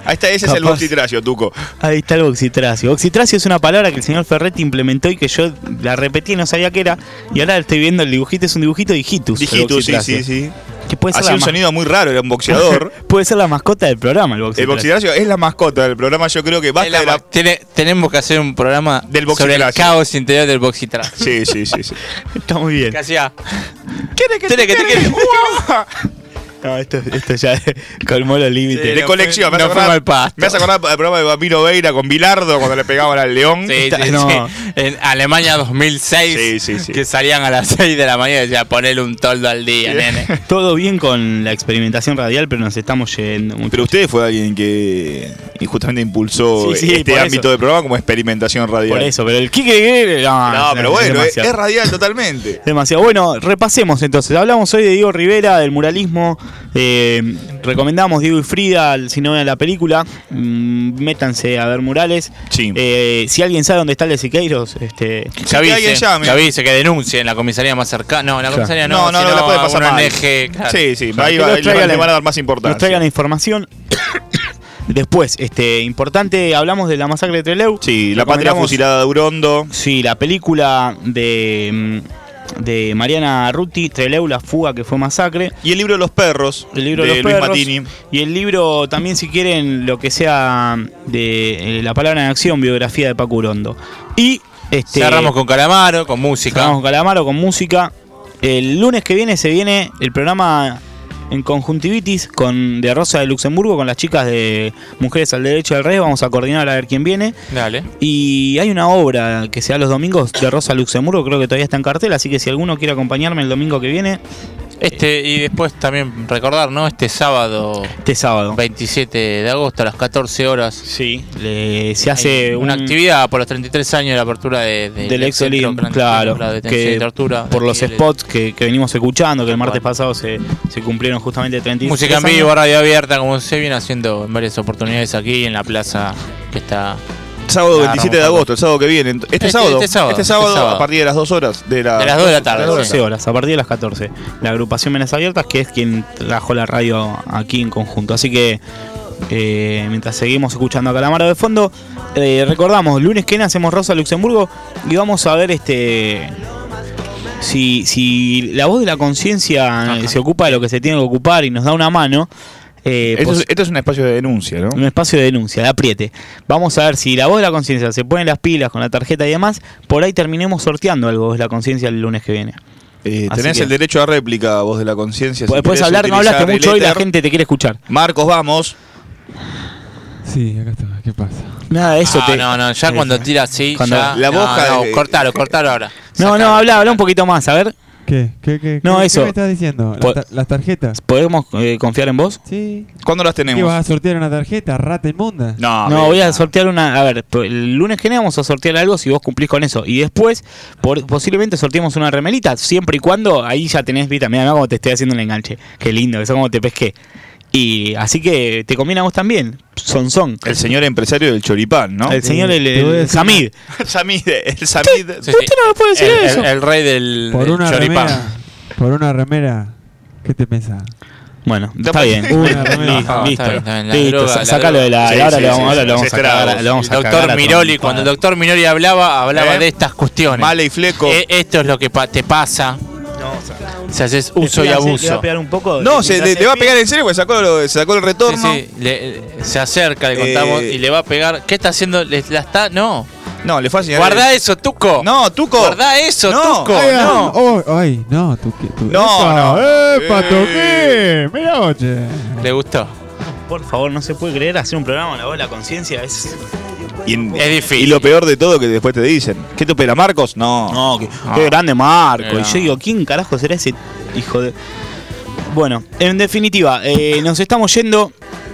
Ahí está, ese es el boxitracio, Tuco. Ahí está el boxitracio. Boxitracio es una palabra que el señor Ferretti implementó y que yo la repetí y no sabía qué era. Y ahora estoy viendo el dibujito, es un dibujito de hijitus. Hijitus, sí. Que puede ser hacía un sonido muy raro, era un boxeador. Puede ser la mascota del programa, el boxitracio. El boxitracio es la mascota del programa, yo creo que basta de la... Tenemos que hacer un programa del sobre el caos interior del boxitracio. Sí. Está muy bien. ¿Qué hacía? ¿Quiere que te quiere? No, esto ya colmó los límites. De colección. Me hace acordar del programa de Bambino Veira con Bilardo cuando le pegaban al león. Sí. En Alemania 2006, que salían a las 6 de la mañana y decía ponerle un toldo al día, nene. Todo bien con la experimentación radial, pero nos estamos yendo mucho. Pero usted fue alguien que justamente impulsó este ámbito de programa como experimentación radial. Por eso, pero el Kike... No, pero bueno, es radial totalmente. Demasiado. Bueno, repasemos entonces. Hablamos hoy de Diego Rivera, del muralismo. Recomendamos Diego y Frida, si no ven la película, métanse a ver murales. Sí. Si alguien sabe dónde está el de Siqueiros, que avise, que denuncie en la comisaría más cercana. No, en la comisaría no la puede pasar mal. Claro. Sí, ahí le van a dar más importancia. Nos traigan la información. Después, importante, hablamos de la masacre de Trelew. Sí, la patria fusilada de Urondo. Sí, la película de Mariana Ruti, Trelew, la fuga que fue masacre. Y el libro de los perros, de Luis Matini. Y el libro también, si quieren, lo que sea de La palabra en acción, biografía de Paco Urondo. Y cerramos con Calamaro, con música. El lunes que viene se viene el programa en conjuntivitis de Rosa de Luxemburgo con las chicas de Mujeres al Derecho del Rey. Vamos a coordinar a ver quién viene. Dale. Y hay una obra que se da los domingos de Rosa Luxemburgo, creo que todavía está en cartel, así que si alguno quiere acompañarme el domingo que viene. Y después también recordar, ¿no? Este sábado 27 de agosto a las 14 horas. Sí, se hace una actividad por los 33 años de la apertura del Exolín, claro, que tortura, por los spots que venimos escuchando, que el martes pasado se cumplieron justamente 33 música en vivo, radio abierta, como se viene haciendo en varias oportunidades aquí en la plaza que está... Sábado 27 de agosto, el sábado que viene. Este sábado a partir de las 2 horas. De las 2 de la tarde. 12 horas, a partir de las 14. La agrupación Venas Abiertas, que es quien trajo la radio aquí en conjunto. Así que mientras seguimos escuchando a Calamaro de fondo, recordamos, lunes que viene hacemos Rosa Luxemburgo y vamos a ver si la voz de la conciencia se ocupa de lo que se tiene que ocupar y nos da una mano. Esto es un espacio de denuncia, ¿no? Un espacio de denuncia, de apriete. Vamos a ver si la voz de la conciencia se pone las pilas con la tarjeta y demás. Por ahí terminemos sorteando algo de la conciencia el lunes que viene. Tenés el derecho a réplica, voz de la conciencia. Puedes hablar, no hablaste mucho hoy, la gente te quiere escuchar. Marcos, vamos. Sí, acá está. ¿Qué pasa? Nada de eso. No, ya cuando tira así, la boca. Cortalo ahora. Habla un poquito más, a ver. ¿Qué no, eso. ¿Qué me estás diciendo? ¿Las tarjetas? ¿Podemos confiar en vos? Sí. ¿Cuándo las tenemos? ¿Qué vas a sortear una tarjeta, rata inmunda? No, voy a sortear una. A ver, el lunes que viene vamos a sortear algo si vos cumplís con eso. Y después, posiblemente sorteemos una remelita, siempre y cuando ahí ya tenés, vista, mira cómo te estoy haciendo un enganche. Qué lindo, eso como te pesqué. Y así que te conviene a vos también. Son. El señor empresario del choripán, ¿no? El señor el Samid. El Samid. Usted no me puede decir eso. El rey del choripán. Por una remera, ¿qué te pensás? Bueno, está bien. Una remera. Listo. Sácalo de la. Ahora lo vamos a sacar. El doctor Miroli, cuando el doctor Miroli hablaba de estas cuestiones. Male y fleco. Esto es lo que te pasa. Si haces uso y abuso. ¿Le va a pegar un poco? No, le va a pegar en serio porque sacó el retorno. Se acerca, le contamos y le va a pegar. ¿Qué está haciendo? No, le fue a señalar. Guardá eso, Tuco. No, Tuco. Guardá eso, Tuco. No, Tuco. No. ¡Epa, toqué! Mira, oye. ¿Le gustó? Por favor, no se puede creer hacer un programa con la voz de la conciencia. Es difícil. Y lo peor de todo que después te dicen, ¿qué te opera Marcos? No, qué grande Marco. Y yo digo, ¿quién carajo será ese hijo de...? Bueno, en definitiva, nos estamos yendo.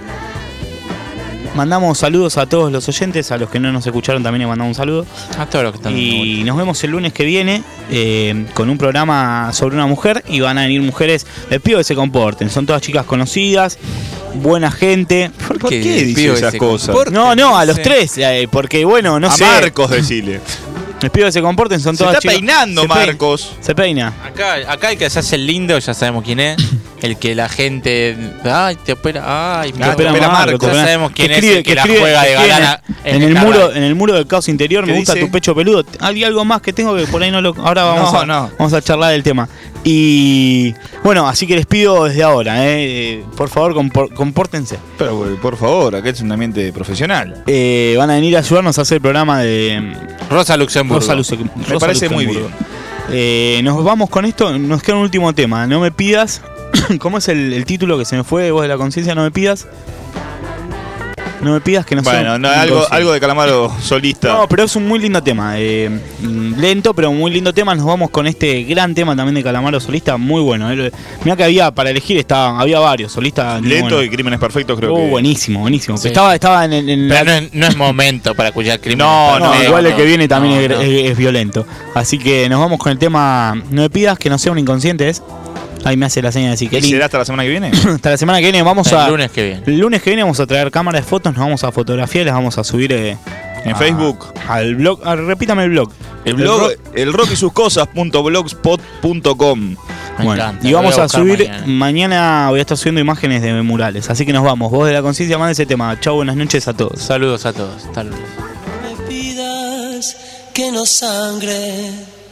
Mandamos saludos a todos los oyentes, a los que no nos escucharon también les mandamos un saludo. A todos los que están. Y nos vemos el lunes que viene con un programa sobre una mujer y van a venir mujeres. Les pido que se comporten, son todas chicas conocidas, buena gente. ¿Por qué dice esas cosas? No, a los tres, porque bueno, no sé. A Marcos decirle. Les pido que se comporten, son todas chicas. Se está peinando, Marcos. Se peina. Acá el que se hace el lindo, ya sabemos quién es. el que la gente, ay, te opera, ay, Te opera Marco, ya sabemos quién es escribe, el que la juega de galana en el muro del caos interior. Me gusta tu pecho peludo. Hay algo más que tengo que por ahí no lo. Ahora vamos a charlar del tema. Y bueno, así que les pido desde ahora, por favor, compórtense. Pero por favor, acá es un ambiente profesional. Van a venir a ayudarnos a hacer el programa de Rosa Luxemburgo. Me parece muy bien. Nos vamos con esto. Nos queda un último tema. No me pidas. ¿Cómo es el título que se me fue? Voz de la conciencia. No me pidas. No me pidas que no sea. Bueno, algo de Calamaro solista. No, pero es un muy lindo tema. Lento, pero muy lindo tema. Nos vamos con este gran tema también de Calamaro solista. Muy bueno. Mirá que había para elegir, había varios solistas. Lento y Crímenes Perfectos, creo que. Buenísimo. Sí. Estaba en pero no es momento para escuchar Crímenes Perfectos. Igual el que viene también es violento. Así que nos vamos con el tema. No me pidas que no sea un inconsciente, ¿es? Ahí me hace la seña de decir que ¿será hasta la semana que viene? Hasta la semana que viene vamos El lunes que viene. El lunes que viene vamos a traer cámaras de fotos, nos vamos a fotografiar y las vamos a subir en Facebook. Al blog. Repítame el blog. El blog, el rock y sus cosas.blogspot.com. Bueno, y vamos a subir mañana voy a estar subiendo imágenes de murales. Así que nos vamos. Voz de la conciencia, manda ese tema. Chau, buenas noches a todos. Saludos a todos. Hasta luego. No me pidas que no sangre.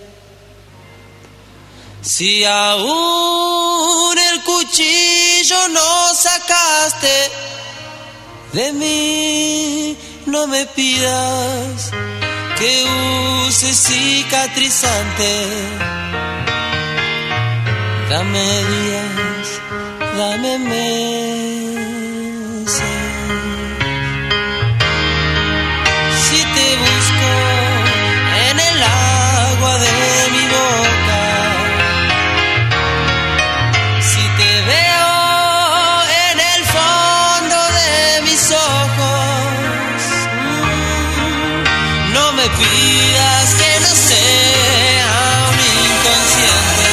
Si aún el cuchillo no sacaste de mí, no me pidas que use cicatrizante. Dame días, dame meses. Si te busco en el agua de mi boca, me pidas que no sea un inconsciente,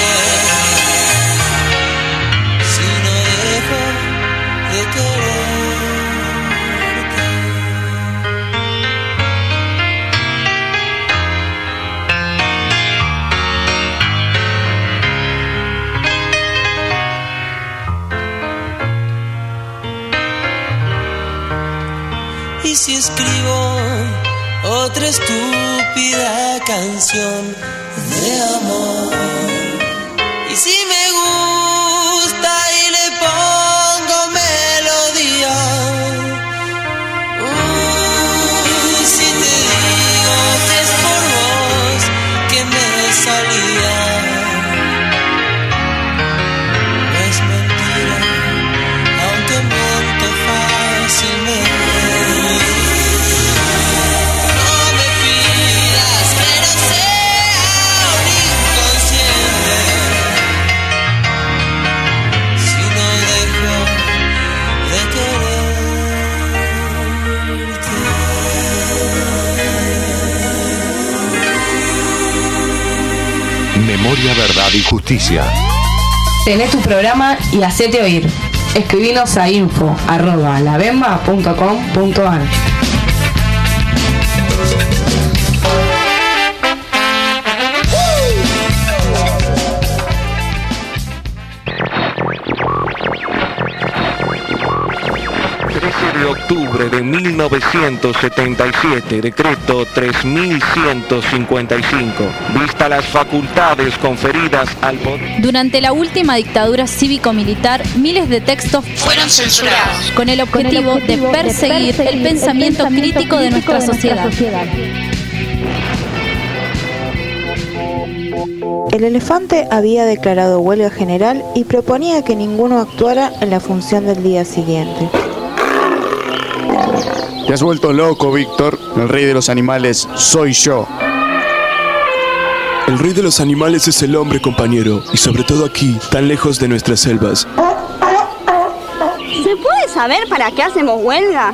si no dejo de quererte. Y si escribo otra estúpida canción de amor, y si me gusta y le pongo melodía, si te digo que es por vos que me salía, no es mentira, aunque miento fácilmente. Memoria, verdad y justicia. Tenés tu programa y hacete oír. Escribinos a info@labemba.com.ar. De octubre de 1977, decreto 3155, vista las facultades conferidas al poder. Durante la última dictadura cívico-militar, miles de textos fueron censurados con el objetivo de perseguir el pensamiento crítico de nuestra sociedad. El Elefante había declarado huelga general y proponía que ninguno actuara en la función del día siguiente. Te has vuelto loco, Víctor. El rey de los animales soy yo. El rey de los animales es el hombre, compañero. Y sobre todo aquí, tan lejos de nuestras selvas. ¿Se puede saber para qué hacemos huelga?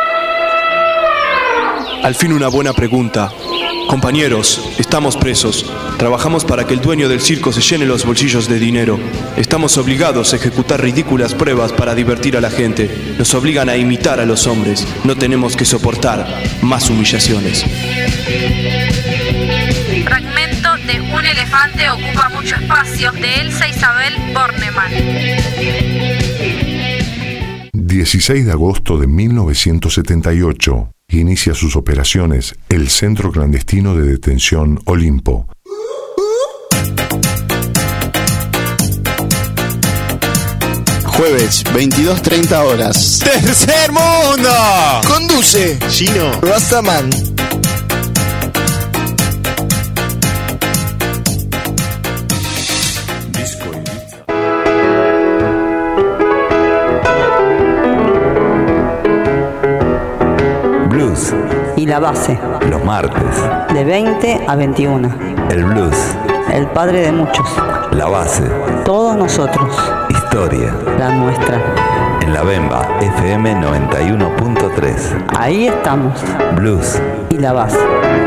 Al fin una buena pregunta. Compañeros, estamos presos. Trabajamos para que el dueño del circo se llene los bolsillos de dinero. Estamos obligados a ejecutar ridículas pruebas para divertir a la gente. Nos obligan a imitar a los hombres. No tenemos que soportar más humillaciones. Fragmento donde un elefante ocupa mucho espacio, de Elsa Isabel Bornemann. 16 de agosto de 1978. Inicia sus operaciones el Centro Clandestino de Detención Olimpo. Jueves, 22:30 horas. ¡Tercer Mundo! Conduce Gino Rastaman. Blues y la base, los martes. de 20 a 21. El blues, El padre de muchos. la base, Todos nosotros. historia. La nuestra. En la Bemba FM 91.3. Ahí estamos. Blues Y la base.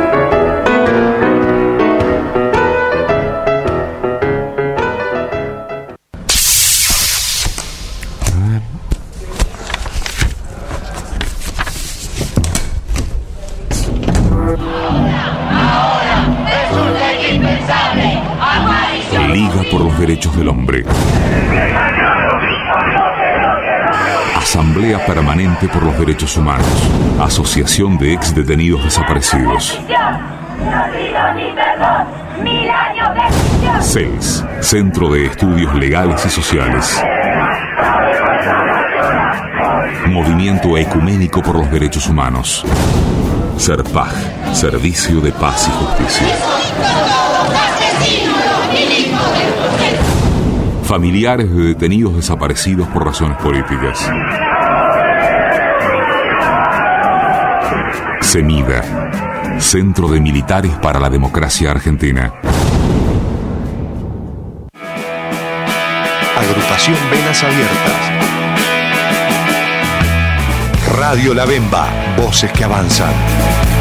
Liga por los Derechos del Hombre. Asamblea Permanente por los Derechos Humanos. Asociación de ex detenidos desaparecidos. CELS, Centro de Estudios Legales y Sociales. Movimiento Ecuménico por los Derechos Humanos. SERPAJ, Servicio de Paz y Justicia. Familiares de detenidos desaparecidos por razones políticas. CEMIDA, Centro de Militares para la Democracia Argentina. Agrupación Venas Abiertas. Radio La Bemba, voces que avanzan.